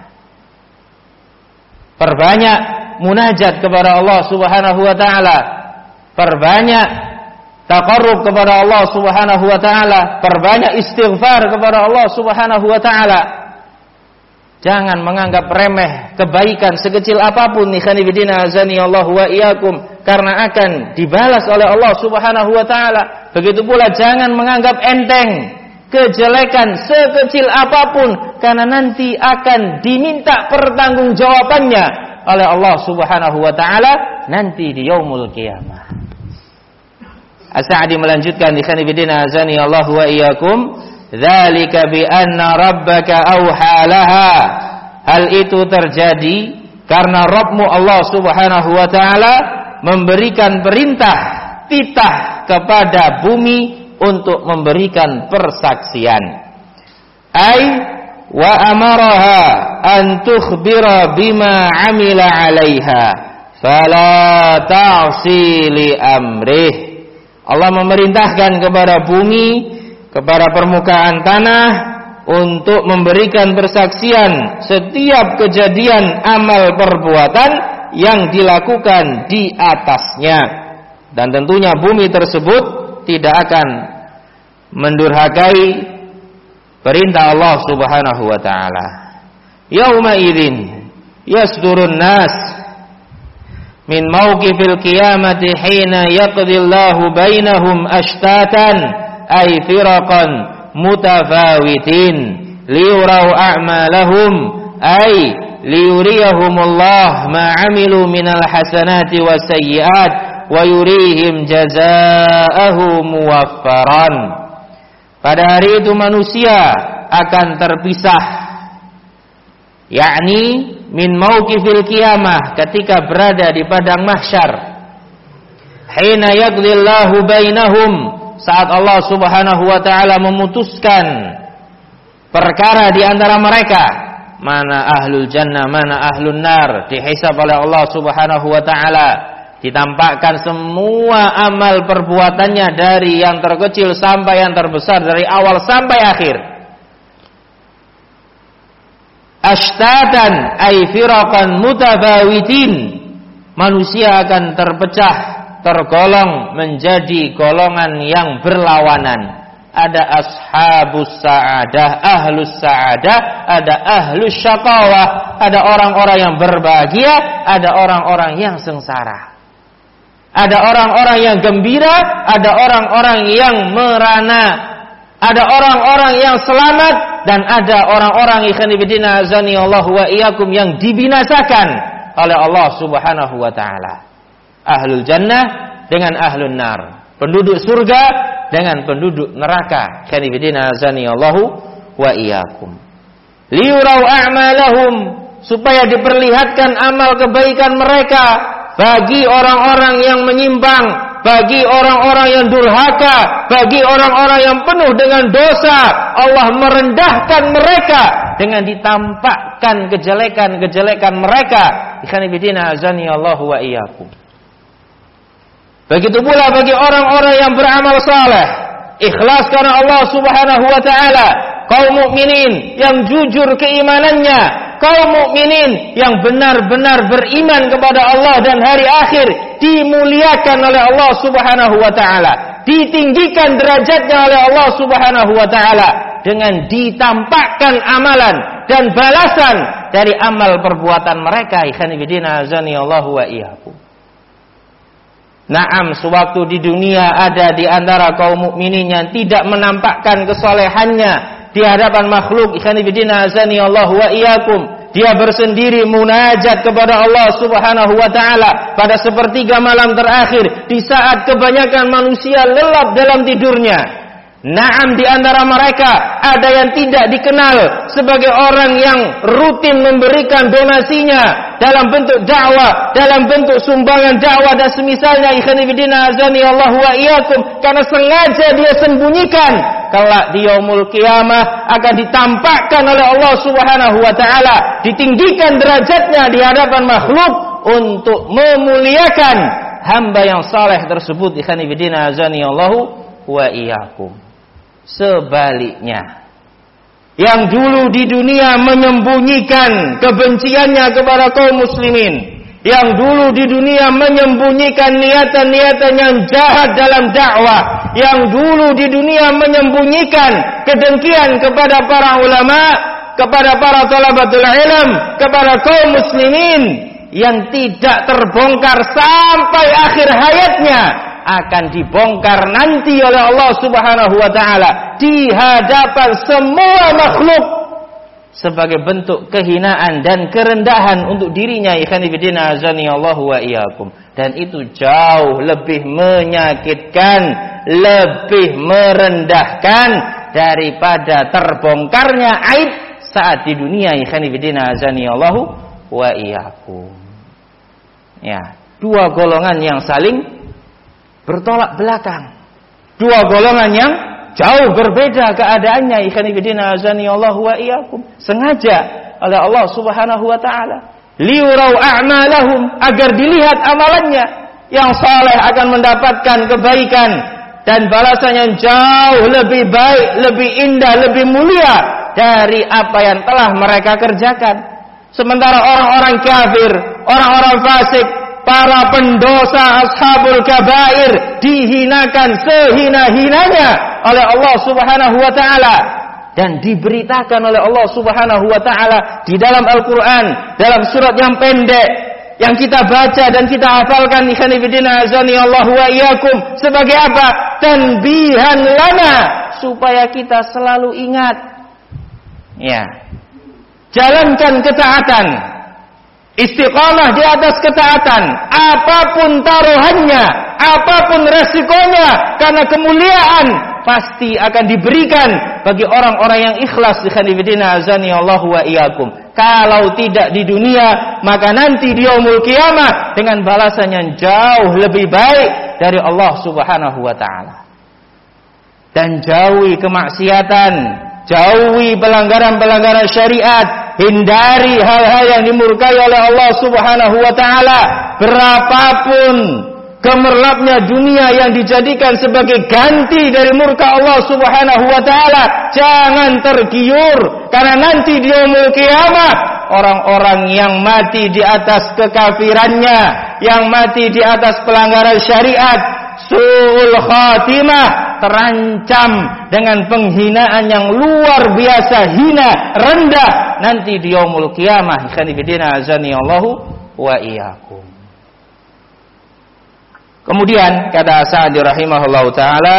Perbanyak munajat kepada Allah Subhanahu wa taala. Perbanyak taqarrub kepada Allah Subhanahu wa taala, perbanyak istighfar kepada Allah Subhanahu wa taala. Jangan menganggap remeh kebaikan sekecil apapun ikhwanifidina azani Allah wa iyyakum, karena akan dibalas oleh Allah Subhanahu wa taala. Begitu pula jangan menganggap enteng kejelekan sekecil apapun, karena nanti akan diminta pertanggungjawabannya oleh Allah Subhanahu wa taala nanti di yaumul qiyamah. As-Sa'di melanjutkan ikhwanifidina azani Allah wa iyyakum, dzalika bi anna rabbaka auha laha. Hal itu terjadi karena Rabbmu Allah Subhanahu wa taala memberikan perintah titah kepada bumi untuk memberikan persaksian. Ai wa amaraha an tukhbira bima amila 'alaiha fala ta'si li amrih. Allah memerintahkan kepada bumi, kepada permukaan tanah untuk memberikan persaksian setiap kejadian amal perbuatan yang dilakukan di atasnya. Dan tentunya bumi tersebut tidak akan mendurhakai perintah Allah Subhanahu wa taala. Yauma idzin yasdurun nas min mauqifil qiyamati hina yaqdillahu bainahum ashtatan ay firaqan mutafawitin liyurau a'malahum ay liyuriyahumullah ma 'amilu minal hasanati wasayyi'at wa yurihim jazaa'ahu muwaffaran. Pada hari itu manusia akan terpisah, yakni min mauqifil qiyamah, ketika berada di padang mahsyar. Hina yaqdillahu bainahum, saat Allah Subhanahu wa taala memutuskan perkara di antara mereka, mana ahlul jannah, mana ahlun nar, dihisab oleh Allah Subhanahu wa taala. Ditampakkan semua amal perbuatannya dari yang terkecil sampai yang terbesar, dari awal sampai akhir. Ashtatan ay firaqan mutafawitin, manusia akan terpecah, tergolong menjadi golongan yang berlawanan. Ada ashabus sa'adah, ahlus sa'adah, ada ahlus syaqawah, ada orang-orang yang berbahagia, ada orang-orang yang sengsara. Ada orang-orang yang gembira, ada orang-orang yang merana, ada orang-orang yang selamat, dan ada orang-orang ikhwanifidina azani Allah wa iyyakum yang dibinasakan oleh Allah Subhanahu wa taala. Ahlul jannah dengan ahlun nar, penduduk surga dengan penduduk neraka. Khanifidina azani Allahu wa iyyakum. Liyurau a'malahum, supaya diperlihatkan amal kebaikan mereka bagi orang-orang yang menyimpang, bagi orang-orang yang durhaka, bagi orang-orang yang penuh dengan dosa. Allah merendahkan mereka dengan ditampakkan kejelekan-kejelekan mereka. Ikhwanifidina azani Allahu wa iyyakum. Begitu pula bagi orang-orang yang beramal saleh, ikhlas karena Allah Subhanahu wa taala, kaum mukminin yang jujur keimanannya, kaum mukminin yang benar-benar beriman kepada Allah dan hari akhir, dimuliakan oleh Allah Subhanahu wa taala, ditinggikan derajatnya oleh Allah Subhanahu wa taala dengan ditampakkan amalan dan balasan dari amal perbuatan mereka. Ikhwanifidina azani Allahu wa iyyakum. Naam, sewaktu di dunia ada di antara kaum mukminin yang tidak menampakkan kesolehannya di hadapan makhluk. Ikhwanifidina azani Allahu wa iyyakum. Dia bersendiri munajat kepada Allah Subhanahu wa taala pada sepertiga malam terakhir, di saat kebanyakan manusia lelap dalam tidurnya. Naam, di antara mereka ada yang tidak dikenal sebagai orang yang rutin memberikan donasinya dalam bentuk dakwah, dalam bentuk sumbangan dakwah dan semisalnya. Ikhwanifidina azani Allahu wa iyyakum, karena sengaja dia sembunyikan. Kelak di yaumul qiyamah akan ditampakkan oleh Allah Subhanahu wa taala, ditinggikan derajatnya di hadapan makhluk untuk memuliakan hamba yang saleh tersebut. Ikhwanifidina azani Allahu wa iyyakum. Sebaliknya, yang dulu di dunia menyembunyikan kebenciannya kepada kaum muslimin, yang dulu di dunia menyembunyikan niatan-niatan yang jahat dalam dakwah, yang dulu di dunia menyembunyikan kedengkian kepada para ulama, kepada para thalabatul ilm, kepada kaum muslimin, yang tidak terbongkar sampai akhir hayatnya, akan dibongkar nanti oleh Allah Subhanahu wa taala di hadapan semua makhluk sebagai bentuk kehinaan dan kerendahan untuk dirinya. Ikhwanifidina azani Allahu wa iyyakum. Dan itu jauh lebih menyakitkan, lebih merendahkan daripada terbongkarnya aib saat di dunia. Ikhwanifidina azani Allahu wa iyyakum. Ya, dua golongan yang saling bertolak belakang, dua golongan yang jauh berbeda keadaannya. Ikhwanifidina azani Allahu wa iyyakum. Sengaja oleh Allah Subhanahu wa taala, liyurau a'malahum, agar dilihat amalannya. Yang saleh akan mendapatkan kebaikan dan balasan yang jauh lebih baik, lebih indah, lebih mulia dari apa yang telah mereka kerjakan. Sementara orang-orang kafir, orang-orang fasik, para pendosa ashabul kabair dihinakan sehina-hinanya oleh Allah Subhanahu wa taala, dan diberitakan oleh Allah Subhanahu wa taala di dalam Al-Qur'an, dalam surat yang pendek yang kita baca dan kita hafalkan. Ikhwanifidina azani Allahu wa iyyakum. Sebagai apa? Tanbihan lana, supaya kita selalu ingat. Ya. Jalankan ketaatan, istiqamah di atas ketaatan, apapun taruhannya, apapun resikonya, karena kemuliaan pasti akan diberikan bagi orang-orang yang ikhlas. Ikhwanifidina azani Allahu wa iyyakum. Kalau tidak di dunia, maka nanti di yaumul qiyamah dengan balasan yang jauh lebih baik dari Allah Subhanahu wa taala. Dan jauhi kemaksiatan, jauhi pelanggaran-pelanggaran syariat, hindari hal-hal yang dimurkai oleh Allah Subhanahu wa taala. Berapapun gemerlapnya dunia yang dijadikan sebagai ganti dari murka Allah Subhanahu wa taala, jangan tergiur, karena nanti di yaumul qiyamah orang-orang yang mati di atas kekafirannya, yang mati di atas pelanggaran syariat, su'ul khatimah, terancam dengan penghinaan yang luar biasa hina, rendah nanti di yaumul qiyamah. Ikhwanifidina azani Allahu wa iyyakum. Kemudian kata Sa'di rahimahullahu taala,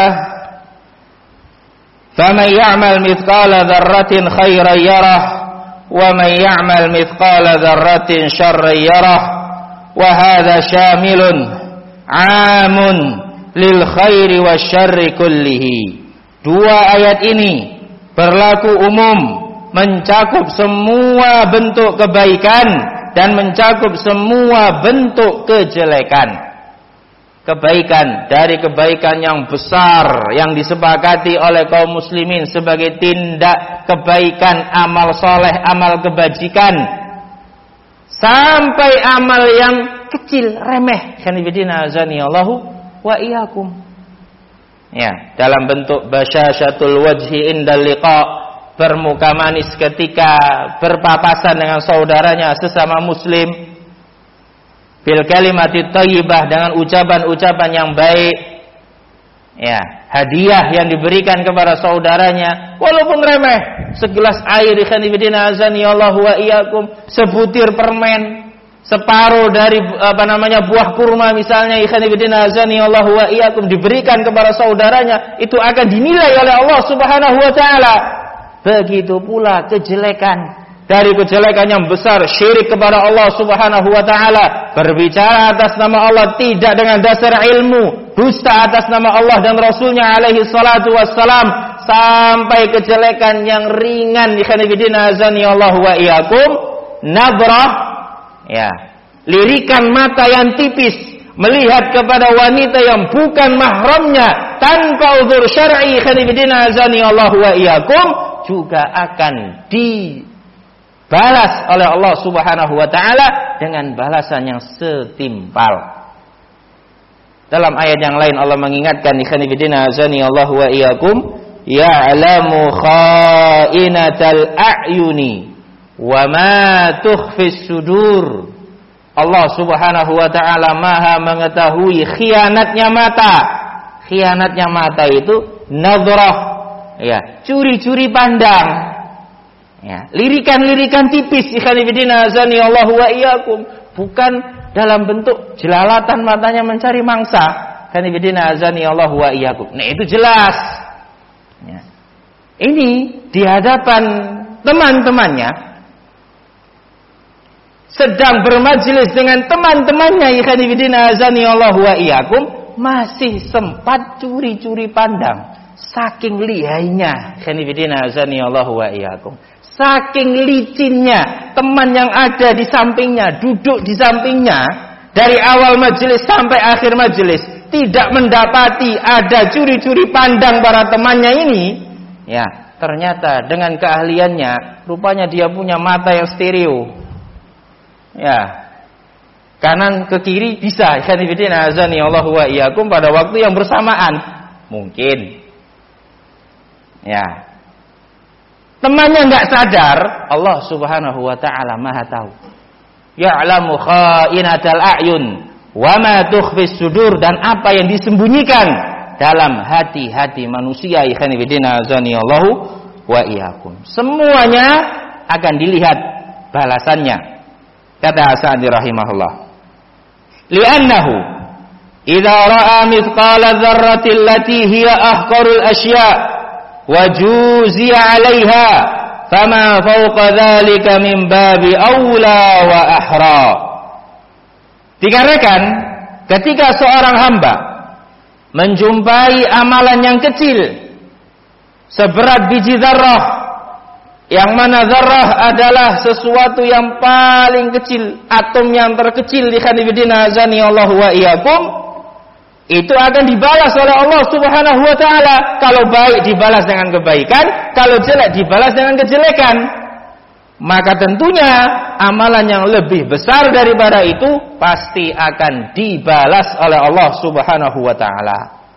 "Faman ya'mal mithqala dzarratin khairan yarah, wa man ya'mal mithqala dzarratin syarran yarah, wa hadza syamilun amun lil khairi wasyarri kullihi. Dua ayat ini berlaku umum, mencakup semua bentuk kebaikan dan mencakup semua bentuk kejelekan. Kebaikan dari kebaikan yang besar yang disepakati oleh kaum muslimin sebagai tindak kebaikan, amal soleh, amal kebajikan, sampai amal yang kecil, remeh, khanifidina azani Allahu wa iyyakum. Ya, dalam bentuk basyasyatul wajhi indal liqa, bermuka manis ketika berpapasan dengan saudaranya sesama muslim, bil kalimati thayyibah, dengan ucapan-ucapan yang baik, ya, hadiah yang diberikan kepada saudaranya walaupun remeh, segelas air khanifidina azani Allahu wa iyyakum, sebutir permen, separuh dari apa namanya buah kurma misalnya khanifidina azani Allahu wa iyyakum, diberikan kepada saudaranya, itu akan dinilai oleh Allah Subhanahu wa taala. Begitu pula kejelekan, dari kejelekan yang besar, syirik kepada Allah Subhanahu wa taala, berbicara atas nama Allah tidak dengan dasar ilmu, dusta atas nama Allah dan Rasulnya alaihi salatu wassalam, sampai kejelekan yang ringan khanifidina azani Allahu wa iyyakum, nadrah, ya, lirikan mata yang tipis melihat kepada wanita yang bukan mahramnya tanpa uzur syar'i khanifidina azani Allahu wa iyyakum, juga akan dibalas oleh Allah Subhanahu wa taala dengan balasan yang setimpal. Dalam ayat yang lain Allah mengingatkan ikhwanifidina azani Allahu wa iyyakum, ya'lamu kha'inatal a'yuni wa ma tukhfis sudur. Allah Subhanahu wa taala Maha mengetahui khianatnya mata. Khianatnya mata itu nadrah, ya, curi-curi pandang, ya, lirikan-lirikan tipis ikhwanifidina azani Allahu wa iyyakum, bukan dalam bentuk jelalatan matanya mencari mangsa, ikhwanifidina azani Allahu wa iyyakum. Nah, itu jelas, ya. Ini di hadapan teman-temannya, sedang bermajelis dengan teman-temannya ikhwanifidina azani Allahu wa iyyakum, masih sempat curi-curi pandang. Saking lihainya khanifidina azani Allahu wa iyyakum, saking licinnya teman yang ada di sampingnya, duduk di sampingnya dari awal majelis sampai akhir majelis, tidak mendapati ada curi-curi pandang para temannya ini. Ya, ternyata dengan keahliannya, rupanya dia punya mata yang stereo, ya, kanan ke kiri bisa khanifidina azani Allahu wa iyyakum pada waktu yang bersamaan. Mungkin, ya, temannya nggak sadar, Allah Subhanahu wa taala Maha tahu. Ya'lamu kha'inatal a'yun wa ma tukhfis sudur, dan apa yang disembunyikan dalam hati-hati manusia ikhwanifidina azani Allahu wa iyyakum. Semuanya akan dilihat balasannya. Kata As-Sa'di rahimahullah, li'annahu idza ra'a mithqala dzarratin lati hiya ahqarul asya' wajuzi 'alaiha fama fawqa dzalika min babi aula wa ahra. Dikarenakan ketika seorang hamba menjumpai amalan yang kecil seberat biji zarrah, yang mana zarrah adalah sesuatu yang paling kecil, atom yang terkecil di khanifidina azani Allahu wa iyyakum, itu akan dibalas oleh Allah Subhanahu wa taala. Kalau baik dibalas dengan kebaikan, kalau jelek dibalas dengan kejelekan. Maka tentunya amalan yang lebih besar daripada itu pasti akan dibalas oleh Allah Subhanahu wa taala.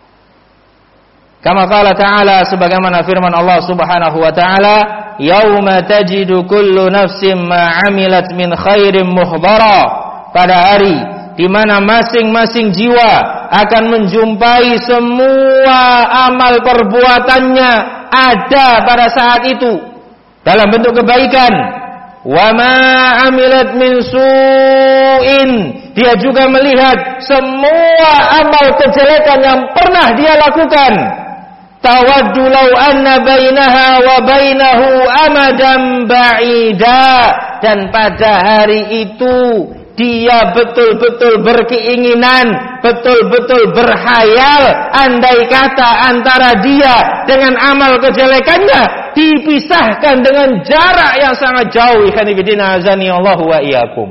Kama qala ta'ala, sebagaimana firman Allah Subhanahu wa taala, yauma tajidu kullu nafsin ma 'amilat min khairin muhdara, pada hari di mana masing-masing jiwa akan menjumpai semua amal perbuatannya ada pada saat itu dalam bentuk kebaikan. Wa ma 'amilat min su'in, dia juga melihat semua amal kejelekan yang pernah dia lakukan. Tawaddu law anna bainaha wa bainahu amadan ba'ida, dan pada hari itu dia betul-betul berkeinginan betul-betul berhayal, andai kata antara dia dengan amal kejelekannya dipisahkan dengan jarak yang sangat jauh. Ikhwan fillah azani Allah wa iyyakum.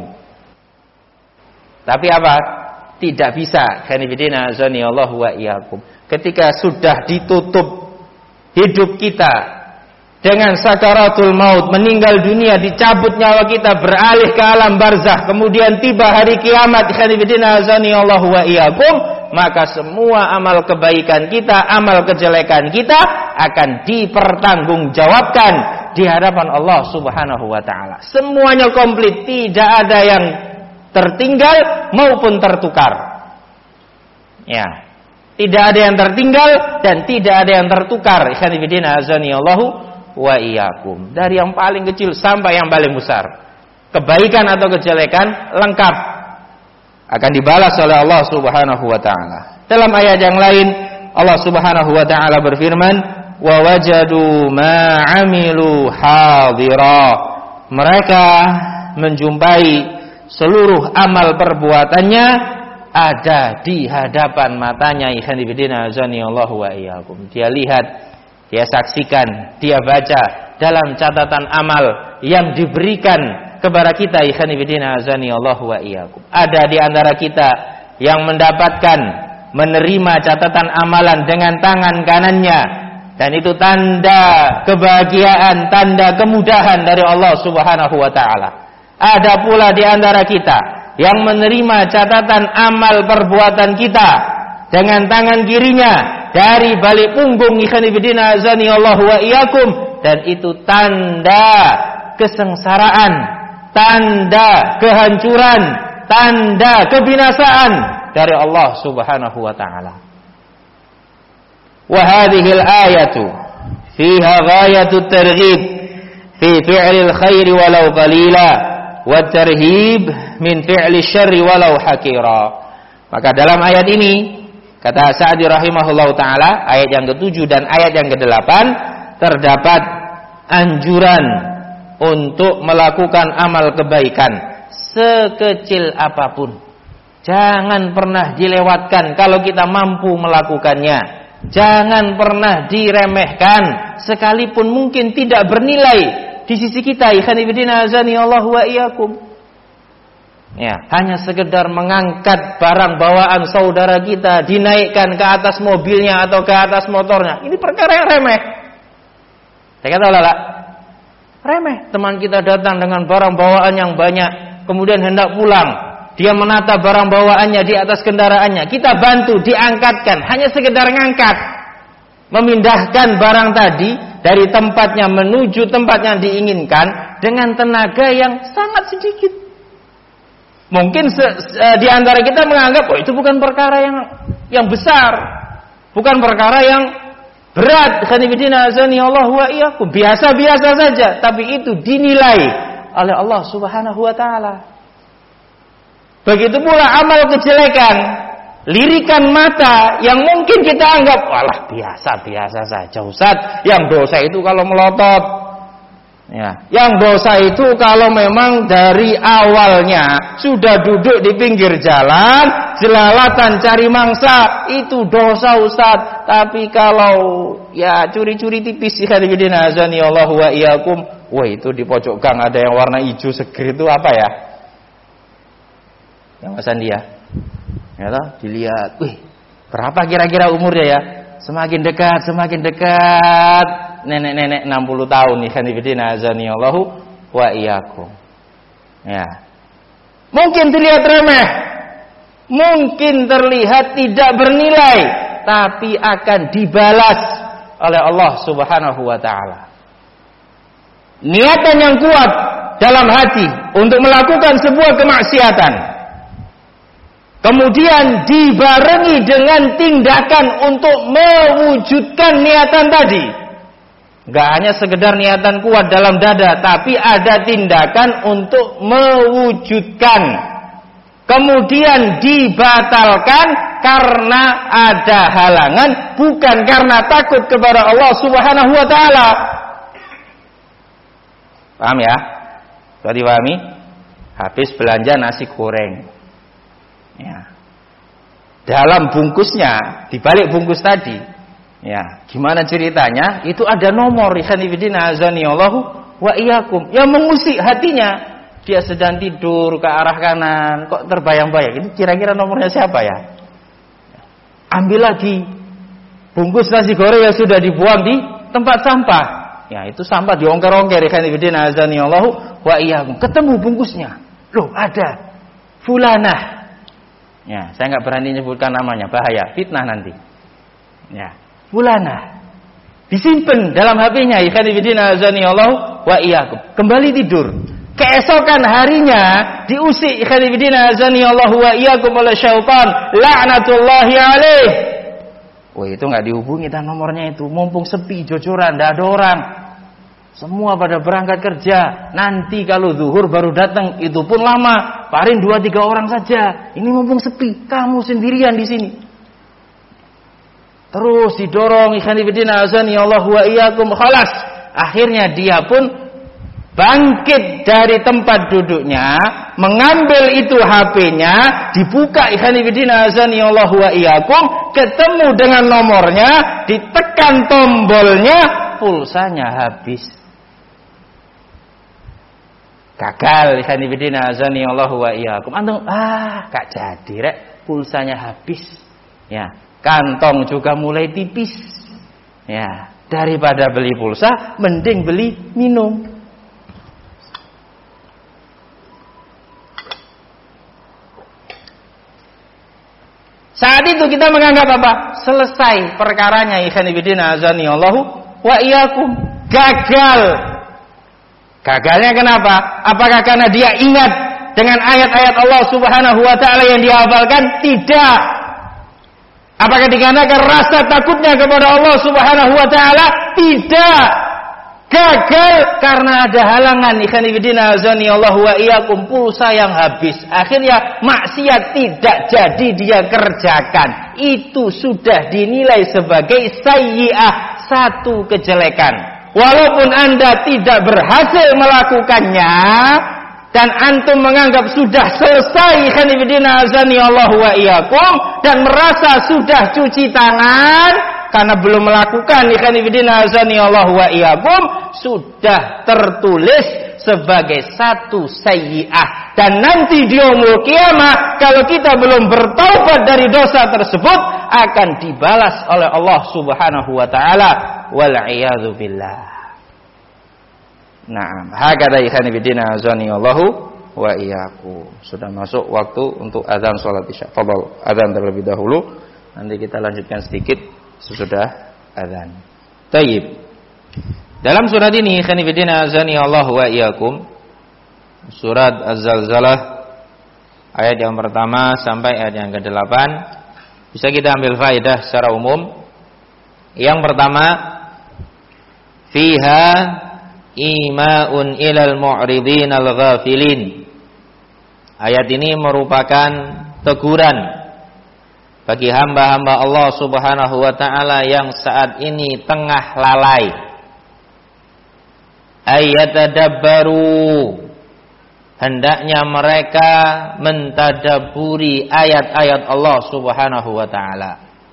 Tapi apa? Tidak bisa. Ikhwan fillah azani Allah wa iyyakum. Ketika sudah ditutup hidup kita dengan sakaratul maut, meninggal dunia, dicabut nyawa kita, beralih ke alam barzakh, kemudian tiba hari kiamat, Allah wa iyyakum, maka semua amal kebaikan kita, amal kejelekan kita akan dipertanggungjawabkan di hadapan Allah Subhanahu wa taala. Semuanya komplit, tidak ada yang tertinggal maupun tertukar. Ya. Tidak ada yang tertinggal dan tidak ada yang tertukar. Allah wa iyyakum. Dari yang paling kecil sampai yang paling besar, kebaikan atau kejelekan lengkap akan dibalas oleh Allah Subhanahu wa taala. Dalam ayat yang lain Allah Subhanahu wa taala berfirman, wa wajadu ma 'amilu hadira. Mereka menjumpai seluruh amal perbuatannya ada di hadapan matanya. Ikhwan fillah azani Allah wa iyyakum. Dia lihat, dia saksikan, dia baca dalam catatan amal yang diberikan kepada kita. Ikhwan fillah azani Allah wa iyyakum. Ada di antara kita yang mendapatkan, menerima catatan amalan dengan tangan kanannya, dan itu tanda kebahagiaan, tanda kemudahan dari Allah Subhanahu wa taala. Ada pula di antara kita yang menerima catatan amal perbuatan kita dengan tangan kirinya dari balik punggung. Ikhwan fillah azani Allah wa iyyakum. Dan itu tanda kesengsaraan, tanda kehancuran, tanda kebinasaan dari Allah Subhanahu wa taala. Wa hadhihi al-ayatu fiha ghayatu at-targhib fi fi'li al-khair walau qalila wa at-tarhib min fi'li syarri walau hakira. Maka dalam ayat ini, kata Sa'di rahimahullah ta'ala, ayat yang ketujuh dan ayat yang kedelapan, terdapat anjuran untuk melakukan amal kebaikan sekecil apapun. Jangan pernah dilewatkan kalau kita mampu melakukannya. Jangan pernah diremehkan sekalipun mungkin tidak bernilai di sisi kita. Ikhwan fillah azani Allah wa iyyakum. Ya, hanya sekedar mengangkat barang bawaan saudara kita, dinaikkan ke atas mobilnya atau ke atas motornya. Ini perkara yang remeh. Saya kata lala, remeh. Teman kita datang dengan barang bawaan yang banyak, kemudian hendak pulang. Dia menata barang bawaannya di atas kendaraannya. Kita bantu, diangkatkan. Hanya sekedar ngangkat. Memindahkan barang tadi dari tempatnya menuju tempat yang diinginkan dengan tenaga yang sangat sedikit. Mungkin se- se- di antara kita menganggap, oh itu bukan perkara yang yang besar, bukan perkara yang berat. Khanifidina azani Allah wa iyyakum. Biasa-biasa saja, tapi itu dinilai oleh Allah Subhanahu wa taala. Begitu pula amal kejelekan, lirikan mata yang mungkin kita anggap, walah biasa-biasa saja Ustaz. Yang dosa itu kalau melotot, ya, yang dosa itu kalau memang dari awalnya sudah duduk di pinggir jalan, jelalatan cari mangsa, itu dosa Ustaz. Tapi kalau ya curi-curi tipis, ikhwanifidina azani Allah wa iyyakum, wah itu di pojok gang ada yang warna hijau seger, itu apa ya? Yang Mas Andi ya, ya toh, dilihat, wih, berapa kira-kira umurnya ya? Semakin dekat, semakin dekat, nenek-nenek enam puluh tahun nih, khanifidina azani Allahu wa iyyakum. Ya, mungkin terlihat remeh, mungkin terlihat tidak bernilai, tapi akan dibalas oleh Allah Subhanahu wa taala. Niatan yang kuat dalam hati untuk melakukan sebuah kemaksiatan, kemudian dibarengi dengan tindakan untuk mewujudkan niatan tadi. Gak hanya sekedar niatan kuat dalam dada, tapi ada tindakan untuk mewujudkan. Kemudian dibatalkan karena ada halangan, bukan karena takut kepada Allah Subhanahu wa taala. Paham ya? Sudah dipahami? Habis belanja nasi goreng, ya, dalam bungkusnya, di balik bungkus tadi, ya, gimana ceritanya? Itu ada nomor ikhwan fillah azani Allahu wa iyyakum yang mengusik hatinya. Dia sedang tidur ke arah kanan, kok terbayang-bayang, ini kira-kira nomornya siapa ya? Ambil lagi bungkus nasi goreng yang sudah dibuang di tempat sampah. Ya, itu sampah diongker-ongker ikhwan fillah azani Allahu wa iyyakum. Ketemu bungkusnya. Loh, ada fulanah. Ya, saya nggak berani menyebutkan namanya, bahaya, fitnah nanti. Ya, fulanah. Disimpan dalam H P-nya ikhwan fillah azani Allahu wa iyyakum. Kembali tidur. Keesokan harinya diusik ikhwan fillah azani Allahu wa iyyakum oleh syaitan, laknatullahi alaih. Wah, itu nggak dihubungi dan nomornya itu, mumpung sepi, jojoran, nggak ada orang. Semua pada berangkat kerja. Nanti kalau zuhur baru datang, itu pun lama. Paling dua tiga orang saja. Ini mumpung sepi, kamu sendirian di sini. Terus didorong ikhwan fillah azani Allahu wa iyyakum, khalas. Akhirnya dia pun bangkit dari tempat duduknya, mengambil itu H P-nya, dibuka ikhwan fillah azani Allahu wa iyyakum, ketemu dengan nomornya, ditekan tombolnya, pulsanya habis. Gagal ikhwan fillah azani Allahu wa iyyakum. Antum ah gak jadi rek, pulsanya habis. Ya, kantong juga mulai tipis. Ya, daripada beli pulsa mending beli minum. Saat itu kita menganggap apa? Selesai perkaranya ikhwan fillah azani Allahu wa iyyakum. Gagal. Gagalnya kenapa? Apakah karena dia ingat dengan ayat-ayat Allah Subhanahu wa taala yang dihafalkan? Tidak. Apakah dikarenakan rasa takutnya kepada Allah Subhanahu wa taala? Tidak. Gagal karena ada halangan ikhwan fillah azani Allahu wa iyyakum, pulsa yang habis. Akhirnya maksiat tidak jadi dia kerjakan. Itu sudah dinilai sebagai sayyi'ah, satu kejelekan. Walaupun Anda tidak berhasil melakukannya dan antum menganggap sudah selesai ikhwan fillah azani Allahu wa iyyakum dan merasa sudah cuci tangan karena belum melakukan ikhwan fillah azani Allahu wa iyyakum, sudah tertulis sebagai satu sayyi'ah. Dan nanti di yaumul qiyamah kalau kita belum bertaubat dari dosa tersebut akan dibalas oleh Allah Subhanahu wa taala, wal iyadzu billah. Naam, hakada ikhwan fillah azani Allahu wa iyyakum. Sudah masuk waktu untuk azan salat Isya. Fadhal, azan terlebih dahulu, nanti kita lanjutkan sedikit sesudah azan. Tayyib. Dalam surat ini ikhwan fillah azani Allahu wa iyyakum, surat Az-Zalzalah ayat yang pertama sampai ayat yang kedelapan, bisa kita ambil faedah secara umum. Yang pertama, fiha ima'un ilal mu'ridin al-ghafilin. Ayat ini merupakan teguran bagi hamba-hamba Allah Subhanahu wa taala yang saat ini tengah lalai. Ayatadabbaru, hendaknya mereka mentadaburi ayat-ayat Allah Subhanahu wa taala.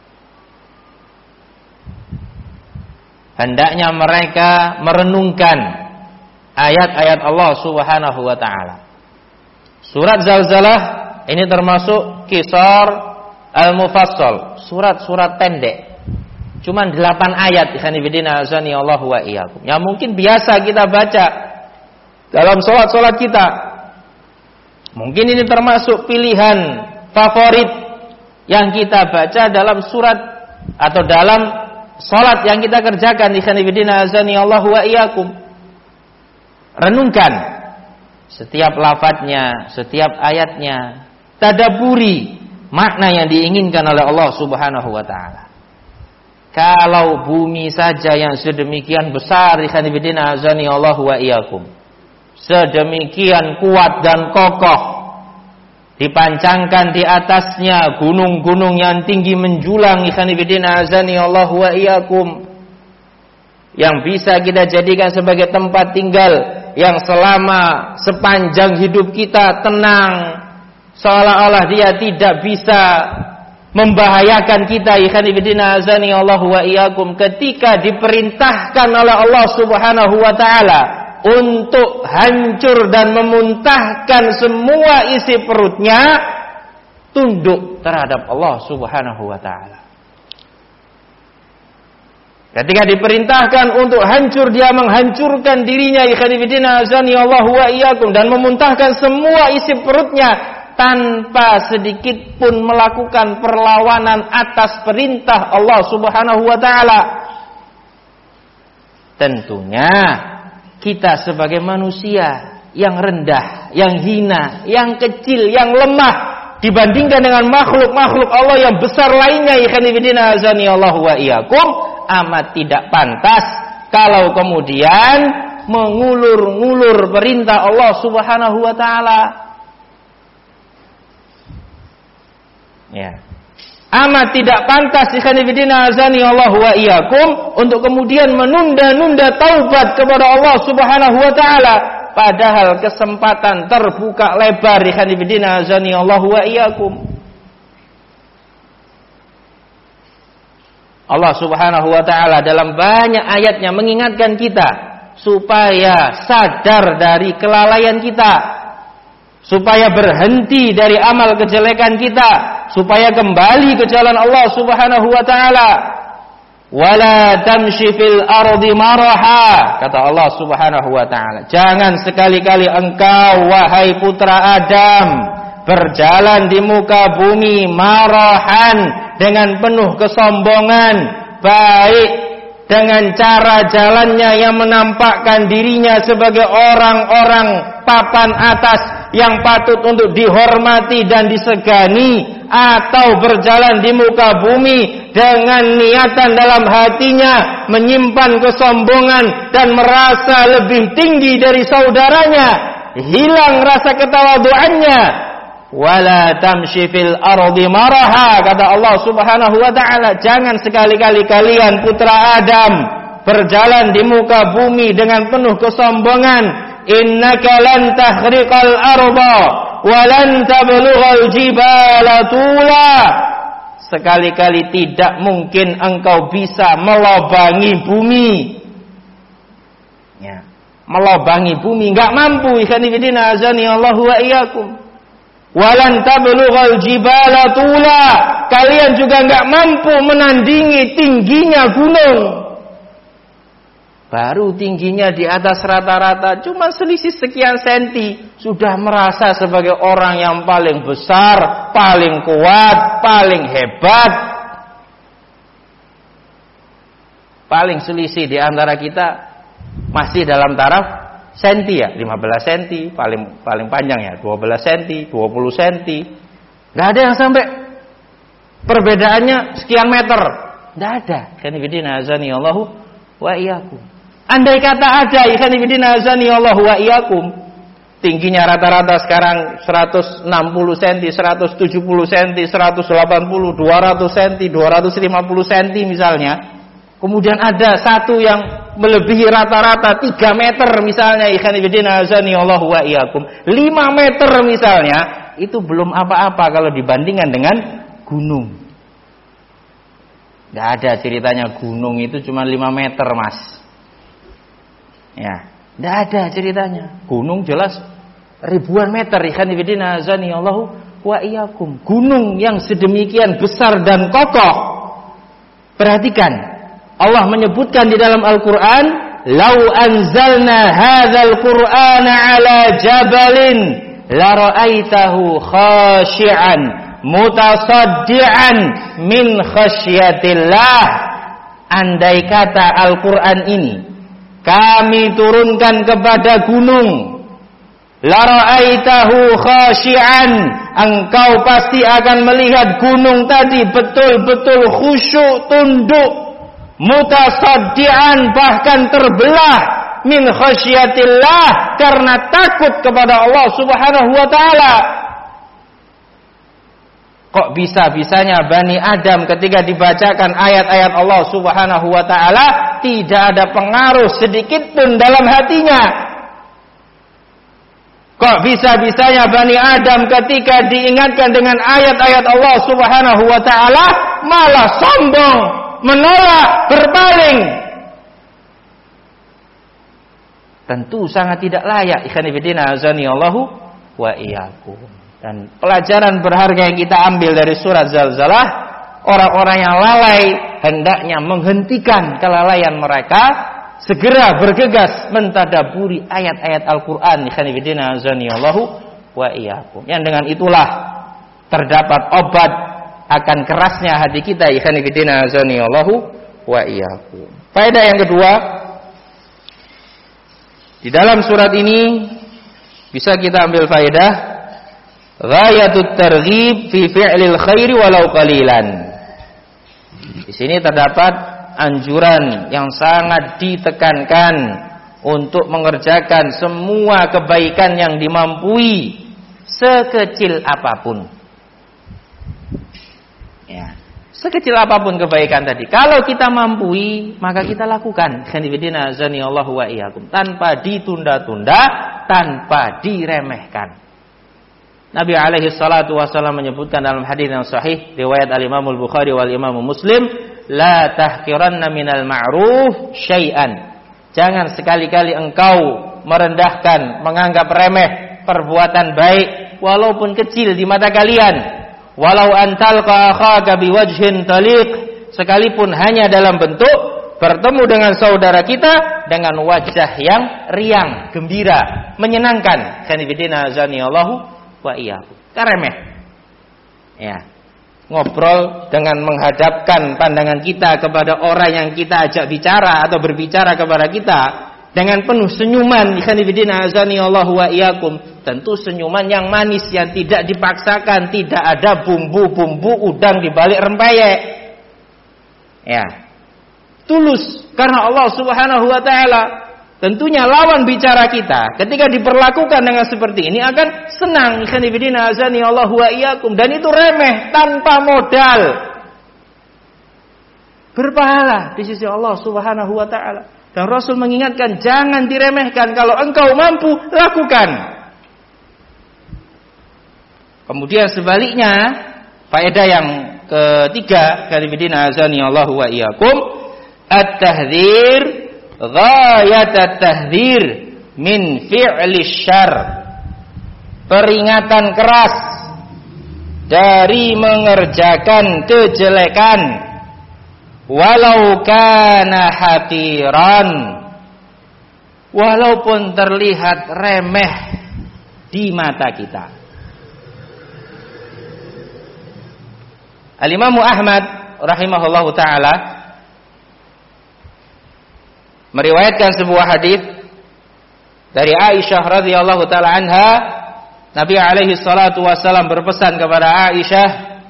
Hendaknya mereka merenungkan ayat-ayat Allah Subhanahu wa taala. Surat Zalzalah ini termasuk Qisar al-Mufassal, surat-surat pendek. Cuman delapan ayat ikhwan fillah azani Allahu wa iyyakum. Yang mungkin biasa kita baca dalam salat-salat kita. Mungkin ini termasuk pilihan favorit yang kita baca dalam surat atau dalam salat yang kita kerjakan ikhwan fillah azani Allahu wa iyyakum. Renungkan setiap lafadznya, setiap ayatnya, tadabburi makna yang diinginkan oleh Allah Subhanahu wa taala. Kalau bumi saja yang sedemikian besar ikhwan fillah azani Allahu wa iyyakum, sedemikian kuat dan kokoh, dipancangkan di atasnya gunung-gunung yang tinggi menjulang ikhwan fillah azani Allahu wa iyyakum, yang bisa kita jadikan sebagai tempat tinggal yang selama sepanjang hidup kita tenang, seolah-olah dia tidak bisa membahayakan kita ikhwan fillah azani Allah wa iyyakum ketika diperintahkan oleh Allah Subhanahu wa taala untuk hancur dan memuntahkan semua isi perutnya, tunduk terhadap Allah Subhanahu wa taala. Ketika diperintahkan untuk hancur, dia menghancurkan dirinya ikhwan fillah azani Allah wa iyyakum dan memuntahkan semua isi perutnya tanpa sedikit pun melakukan perlawanan atas perintah Allah Subhanahu wa taala. Tentunya kita sebagai manusia yang rendah, yang hina, yang kecil, yang lemah dibandingkan dengan makhluk-makhluk Allah yang besar lainnya, ikhwan fillah azani Allah wa iyyakum, amat tidak pantas kalau kemudian mengulur-ngulur perintah Allah Subhanahu wa taala. Ya. Amat tidak pantas ikhwan fillah azani Allah wa iyyakum untuk kemudian menunda-nunda taubat kepada Allah Subhanahu wa taala, padahal kesempatan terbuka lebar ikhwan fillah azani Allah wa iyyakum. Allah Subhanahu wa taala dalam banyak ayatnya mengingatkan kita supaya sadar dari kelalaian kita, supaya berhenti dari amal kejelekan kita, supaya kembali ke jalan Allah Subhanahu wa taala. Wala tamshi fil ardi maraha, kata Allah Subhanahu wa taala, jangan sekali-kali engkau wahai putra Adam berjalan di muka bumi marahan, dengan penuh kesombongan, baik dengan cara jalannya yang menampakkan dirinya sebagai orang-orang papan atas yang patut untuk dihormati dan disegani, atau berjalan di muka bumi dengan niatan dalam hatinya menyimpan kesombongan dan merasa lebih tinggi dari saudaranya, hilang rasa ketawaduannya. Wala tamshi fil ardi maraha, kata Allah Subhanahu wa taala, jangan sekali-kali kalian putra Adam berjalan di muka bumi dengan penuh kesombongan. Innaka lan tahriqal arda wa lan tablughal jibala tula, sekali-kali tidak mungkin engkau bisa melobangi bumi. Ya, melobangi bumi enggak mampu ikhwan fillah azani Allah wa iyyakum. Walan tablughal jibala tula, kalian juga enggak mampu menandingi tingginya gunung. Baru tingginya di atas rata-rata cuma selisih sekian senti, sudah merasa sebagai orang yang paling besar, paling kuat, paling hebat. Paling selisih di antara kita masih dalam taraf senti ya, lima belas senti, paling paling panjang ya dua belas senti, dua puluh senti. Enggak ada yang sampai perbedaannya sekian meter. Enggak ada. Ikhwan fillah azani Allahu wa iyyakum. Andai kata ada ikhwan fillah azani Allahu wa iyyakum, tingginya rata-rata sekarang seratus enam puluh senti, seratus tujuh puluh senti, seratus delapan puluh, dua ratus senti, dua ratus lima puluh senti misalnya. Kemudian ada satu yang melebihi rata-rata tiga meter misalnya, ikhwan fillah azani Allah wa iyyakum, lima meter misalnya, itu belum apa-apa kalau dibandingkan dengan gunung. Enggak ada ceritanya gunung itu cuma lima meter, Mas. Ya, enggak ada ceritanya. Gunung jelas ribuan meter, ikhwan fillah azani Allah wa iyyakum. Gunung yang sedemikian besar dan kokoh. Perhatikan, Allah menyebutkan di dalam Al-Quran, "Lau anzalna hadzal Qur'ana 'ala jabalin la ra'aitahu khashi'an mutasaddian min khasyatillah." Andai kata Al-Quran ini kami turunkan kepada gunung, la ra'aitahu khashi'an, engkau pasti akan melihat gunung tadi betul-betul khusyuk, tunduk, mutasaddian, bahkan terbelah, min khasyatillah, karena takut kepada Allah Subhanahu wa taala. Kok bisa-bisanya Bani Adam ketika dibacakan ayat-ayat Allah Subhanahu wa taala tidak ada pengaruh sedikit pun dalam hatinya? Kok bisa-bisanya Bani Adam ketika diingatkan dengan ayat-ayat Allah Subhanahu wa taala malah sombong, menolak, berpaling. Tentu sangat tidak layak, ikhwan fillah azani Allahu wa iyyakum. Dan pelajaran berharga yang kita ambil dari surat Zalzalah, orang-orang yang lalai hendaknya menghentikan kelalaian mereka, segera bergegas mentadaburi ayat-ayat Al-Qur'an, ikhwan fillah azani Allahu wa iyyakum. Yang dengan itulah terdapat obat akan kerasnya hati kita, ikhwan fillah azani Allahu wa iyyakum. Faedah yang kedua, di dalam surat ini bisa kita ambil faedah ghayatut targhib fi fi'lil khairi walau qalilan. Di sini terdapat anjuran yang sangat ditekankan untuk mengerjakan semua kebaikan yang dimampui sekecil apapun. Ya, sekecil apapun kebaikan tadi, kalau kita mampui maka kita lakukan. Khanifidina azani Allahu wa iyyakum, tanpa ditunda-tunda, tanpa diremehkan. Nabi alaihi salatu wasallam menyebutkan dalam hadis yang sahih riwayat al-Imam al-Bukhari wal Imam Muslim, la tahqiranna minal ma'ruf syai'an. Jangan sekali-kali engkau merendahkan, menganggap remeh perbuatan baik walaupun kecil di mata kalian. Walau antalqa akhaka biwajhin taliq, sekalipun hanya dalam bentuk bertemu dengan saudara kita dengan wajah yang riang, gembira, menyenangkan. Khanifidina azani Allahu wa iyyakum. Karemeh. Ya. Ngobrol dengan menghadapkan pandangan kita kepada orang yang kita ajak bicara atau berbicara kepada kita dengan penuh senyuman. Khanifidina azani Allahu wa iyyakum. Tentu senyuman yang manis, yang tidak dipaksakan, tidak ada bumbu-bumbu udang di balik rempeyek. Ya. Tulus karena Allah Subhanahu wa taala. Tentunya lawan bicara kita ketika diperlakukan dengan seperti ini akan senang. Khanifidina azani Allahu wa iyyakum, dan itu remeh tanpa modal. Berpahala di sisi Allah Subhanahu wa taala. Dan Rasul mengingatkan jangan diremehkan, kalau engkau mampu lakukan. Kemudian sebaliknya, faedah yang ketiga, khanifidina azani Allahu wa iyyakum, at-tahdzir ghayat at-tahdzir min fi'li syarr. Peringatan keras dari mengerjakan kejelekan walau kana haqiran, walaupun terlihat remeh di mata kita. Al-Imam Ahmad rahimahullahu taala meriwayatkan sebuah hadis dari Aisyah radhiyallahu taala anha. Nabi alaihi salatu wasallam berpesan kepada Aisyah,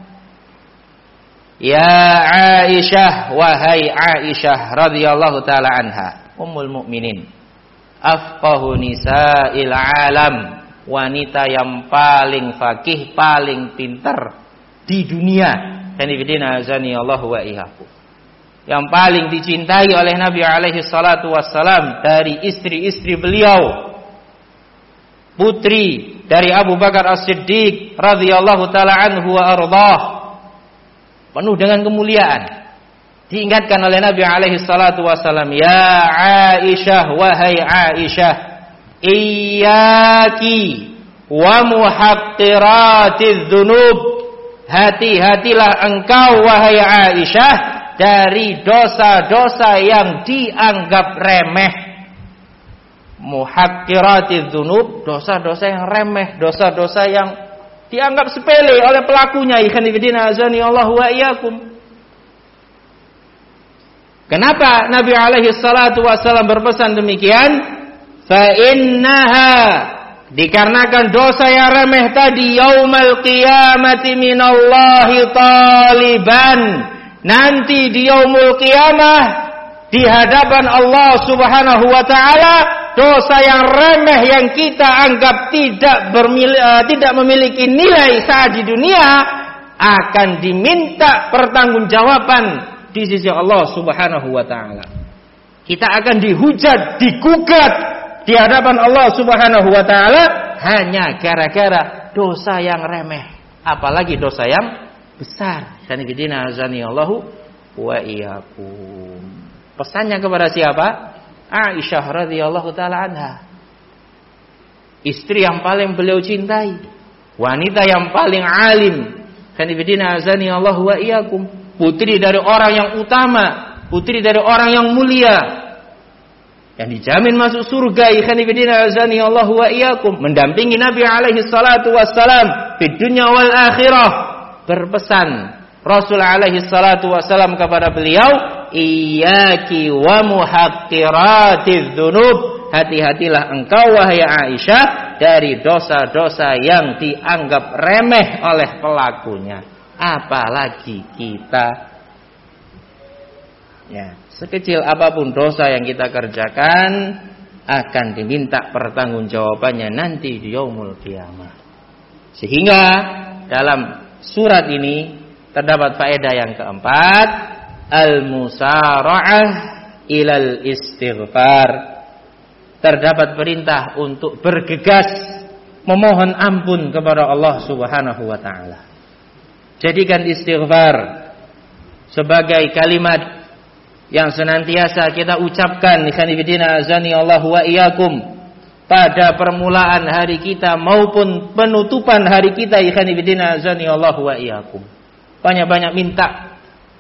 "Ya Aisyah, wahai Aisyah radhiyallahu taala anha, ummul mukminin, afqahu nisa'il alam, wanita yang paling faqih, paling pintar di dunia." Khanifidina azani Allahu wa iyyakum. Yang paling dicintai oleh Nabi alaihi salatu wassalam dari istri-istri beliau, putri dari Abu Bakar As-Siddiq radhiyallahu taala anhu wa ardhah, penuh dengan kemuliaan. Diingatkan oleh Nabi alaihi salatu wassalam, "Ya Aisyah, wahai Aisyah, iyyaki wa muhaqqiratiz dzunub." Hati-hatilah engkau wahai Aisyah dari dosa-dosa yang dianggap remeh. Muhaqqiratiz dzunub, dosa-dosa yang remeh, dosa-dosa yang dianggap sepele oleh pelakunya. Ikhwanifidina azani Allahu wa iyyakum. Kenapa Nabi alaihi salatu wasallam berpesan demikian? Fa innaha, dikarenakan dosa yang remeh tadi, yaumal qiyamati minallahi taliban, nanti di yaumul qiyamah di hadapan Allah Subhanahu wa taala, dosa yang remeh yang kita anggap tidak bermil, uh, tidak memiliki nilai saat di dunia akan diminta pertanggungjawaban di sisi Allah Subhanahu wa taala. Kita akan dihujat, digugat di hadapan Allah Subhanahu wa taala hanya gara-gara dosa yang remeh, apalagi dosa yang besar. Dan bidina azani Allahu wa iyyakum. Pesannya kepada siapa? Aisyah radhiyallahu taala anha. Istri yang paling beliau cintai, wanita yang paling alim. Dan bidina azani Allahu wa iyyakum. Putri dari orang yang utama, putri dari orang yang mulia, yang dijamin masuk surga, ikhwan fillah azani Allah wa iyyakum, mendampingi Nabi alaihi salatu wassalam di dunia wal akhirah. Berpesan Rasul alaihi salatu wassalam kepada beliau, iyyaki wa muhaqqiratiz dzunub, hati-hatilah engkau wahai Aisyah dari dosa-dosa yang dianggap remeh oleh pelakunya, apalagi kita. Ya, sekecil apapun dosa yang kita kerjakan akan diminta pertanggungjawabannya nanti di yaumul qiyamah. Sehingga dalam surat ini terdapat faedah yang keempat, al-musara'ah ilal istighfar. Terdapat perintah untuk bergegas memohon ampun kepada Allah Subhanahu wa taala. Jadikan istighfar sebagai kalimat yang senantiasa kita ucapkan, ikhwan fillah azani Allah wa iyyakum, pada permulaan hari kita maupun penutupan hari kita, ikhwan fillah azani Allah wa iyyakum. Banyak-banyak minta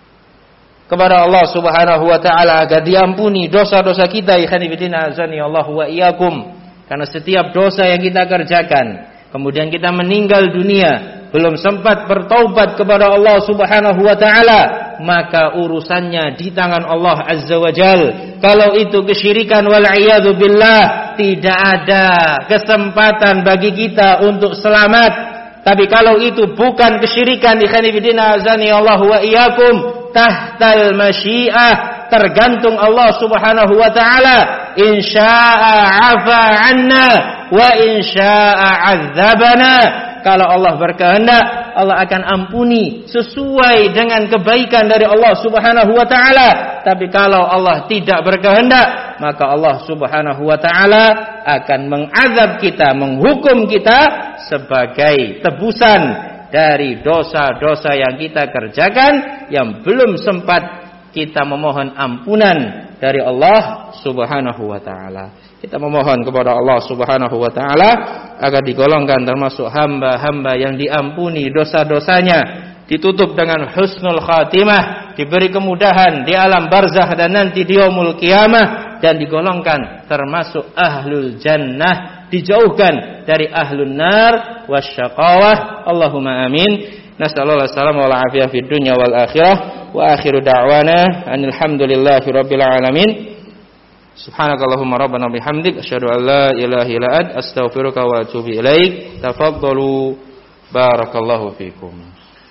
kepada Allah Subhanahu wa taala agar diampuni dosa-dosa kita, ikhwan fillah azani Allah wa iyyakum. Karena setiap dosa yang kita kerjakan, kemudian kita meninggal dunia, belum sempat bertaubat kepada Allah Subhanahu wa taala, maka urusannya di tangan Allah Azza wa Jal. Kalau itu kesyirikan wal iyadu billah, tidak ada kesempatan bagi kita untuk selamat. Tapi kalau itu bukan kesyirikan, ikhwan fillah azani Allah wa iyyakum, tahtal masyiah, tergantung Allah Subhanahu wa taala. Insya'a 'afa 'anna wa insya'a 'adzabana. Kalau Allah berkehendak, Allah akan ampuni sesuai dengan kebaikan dari Allah Subhanahu wa taala. Tapi kalau Allah tidak berkehendak, maka Allah Subhanahu wa taala akan mengazab kita, menghukum kita sebagai tebusan dari dosa-dosa yang kita kerjakan yang belum sempat kita memohon ampunan dari Allah Subhanahu wa taala. Kita memohon kepada Allah Subhanahu wa taala agar digolongkan termasuk hamba-hamba yang diampuni dosa-dosanya, ditutup dengan husnul khatimah, diberi kemudahan di alam barzakh dan nanti di yaumul qiyamah, dan digolongkan termasuk ahlul jannah, dijauhkan dari ahlun nar wasyaqawah. Allahumma amin. Nasallallahu alaihi wasallam wal afiyah fid dunya wal akhirah, wa akhiru da'wana alhamdulillahi rabbil alamin. Subhanakallahumma rabbana bihamdik asyhadu an la ilaha illa anta astaghfiruka wa atubu ilaik. Tafaddalu barakallahu fikum.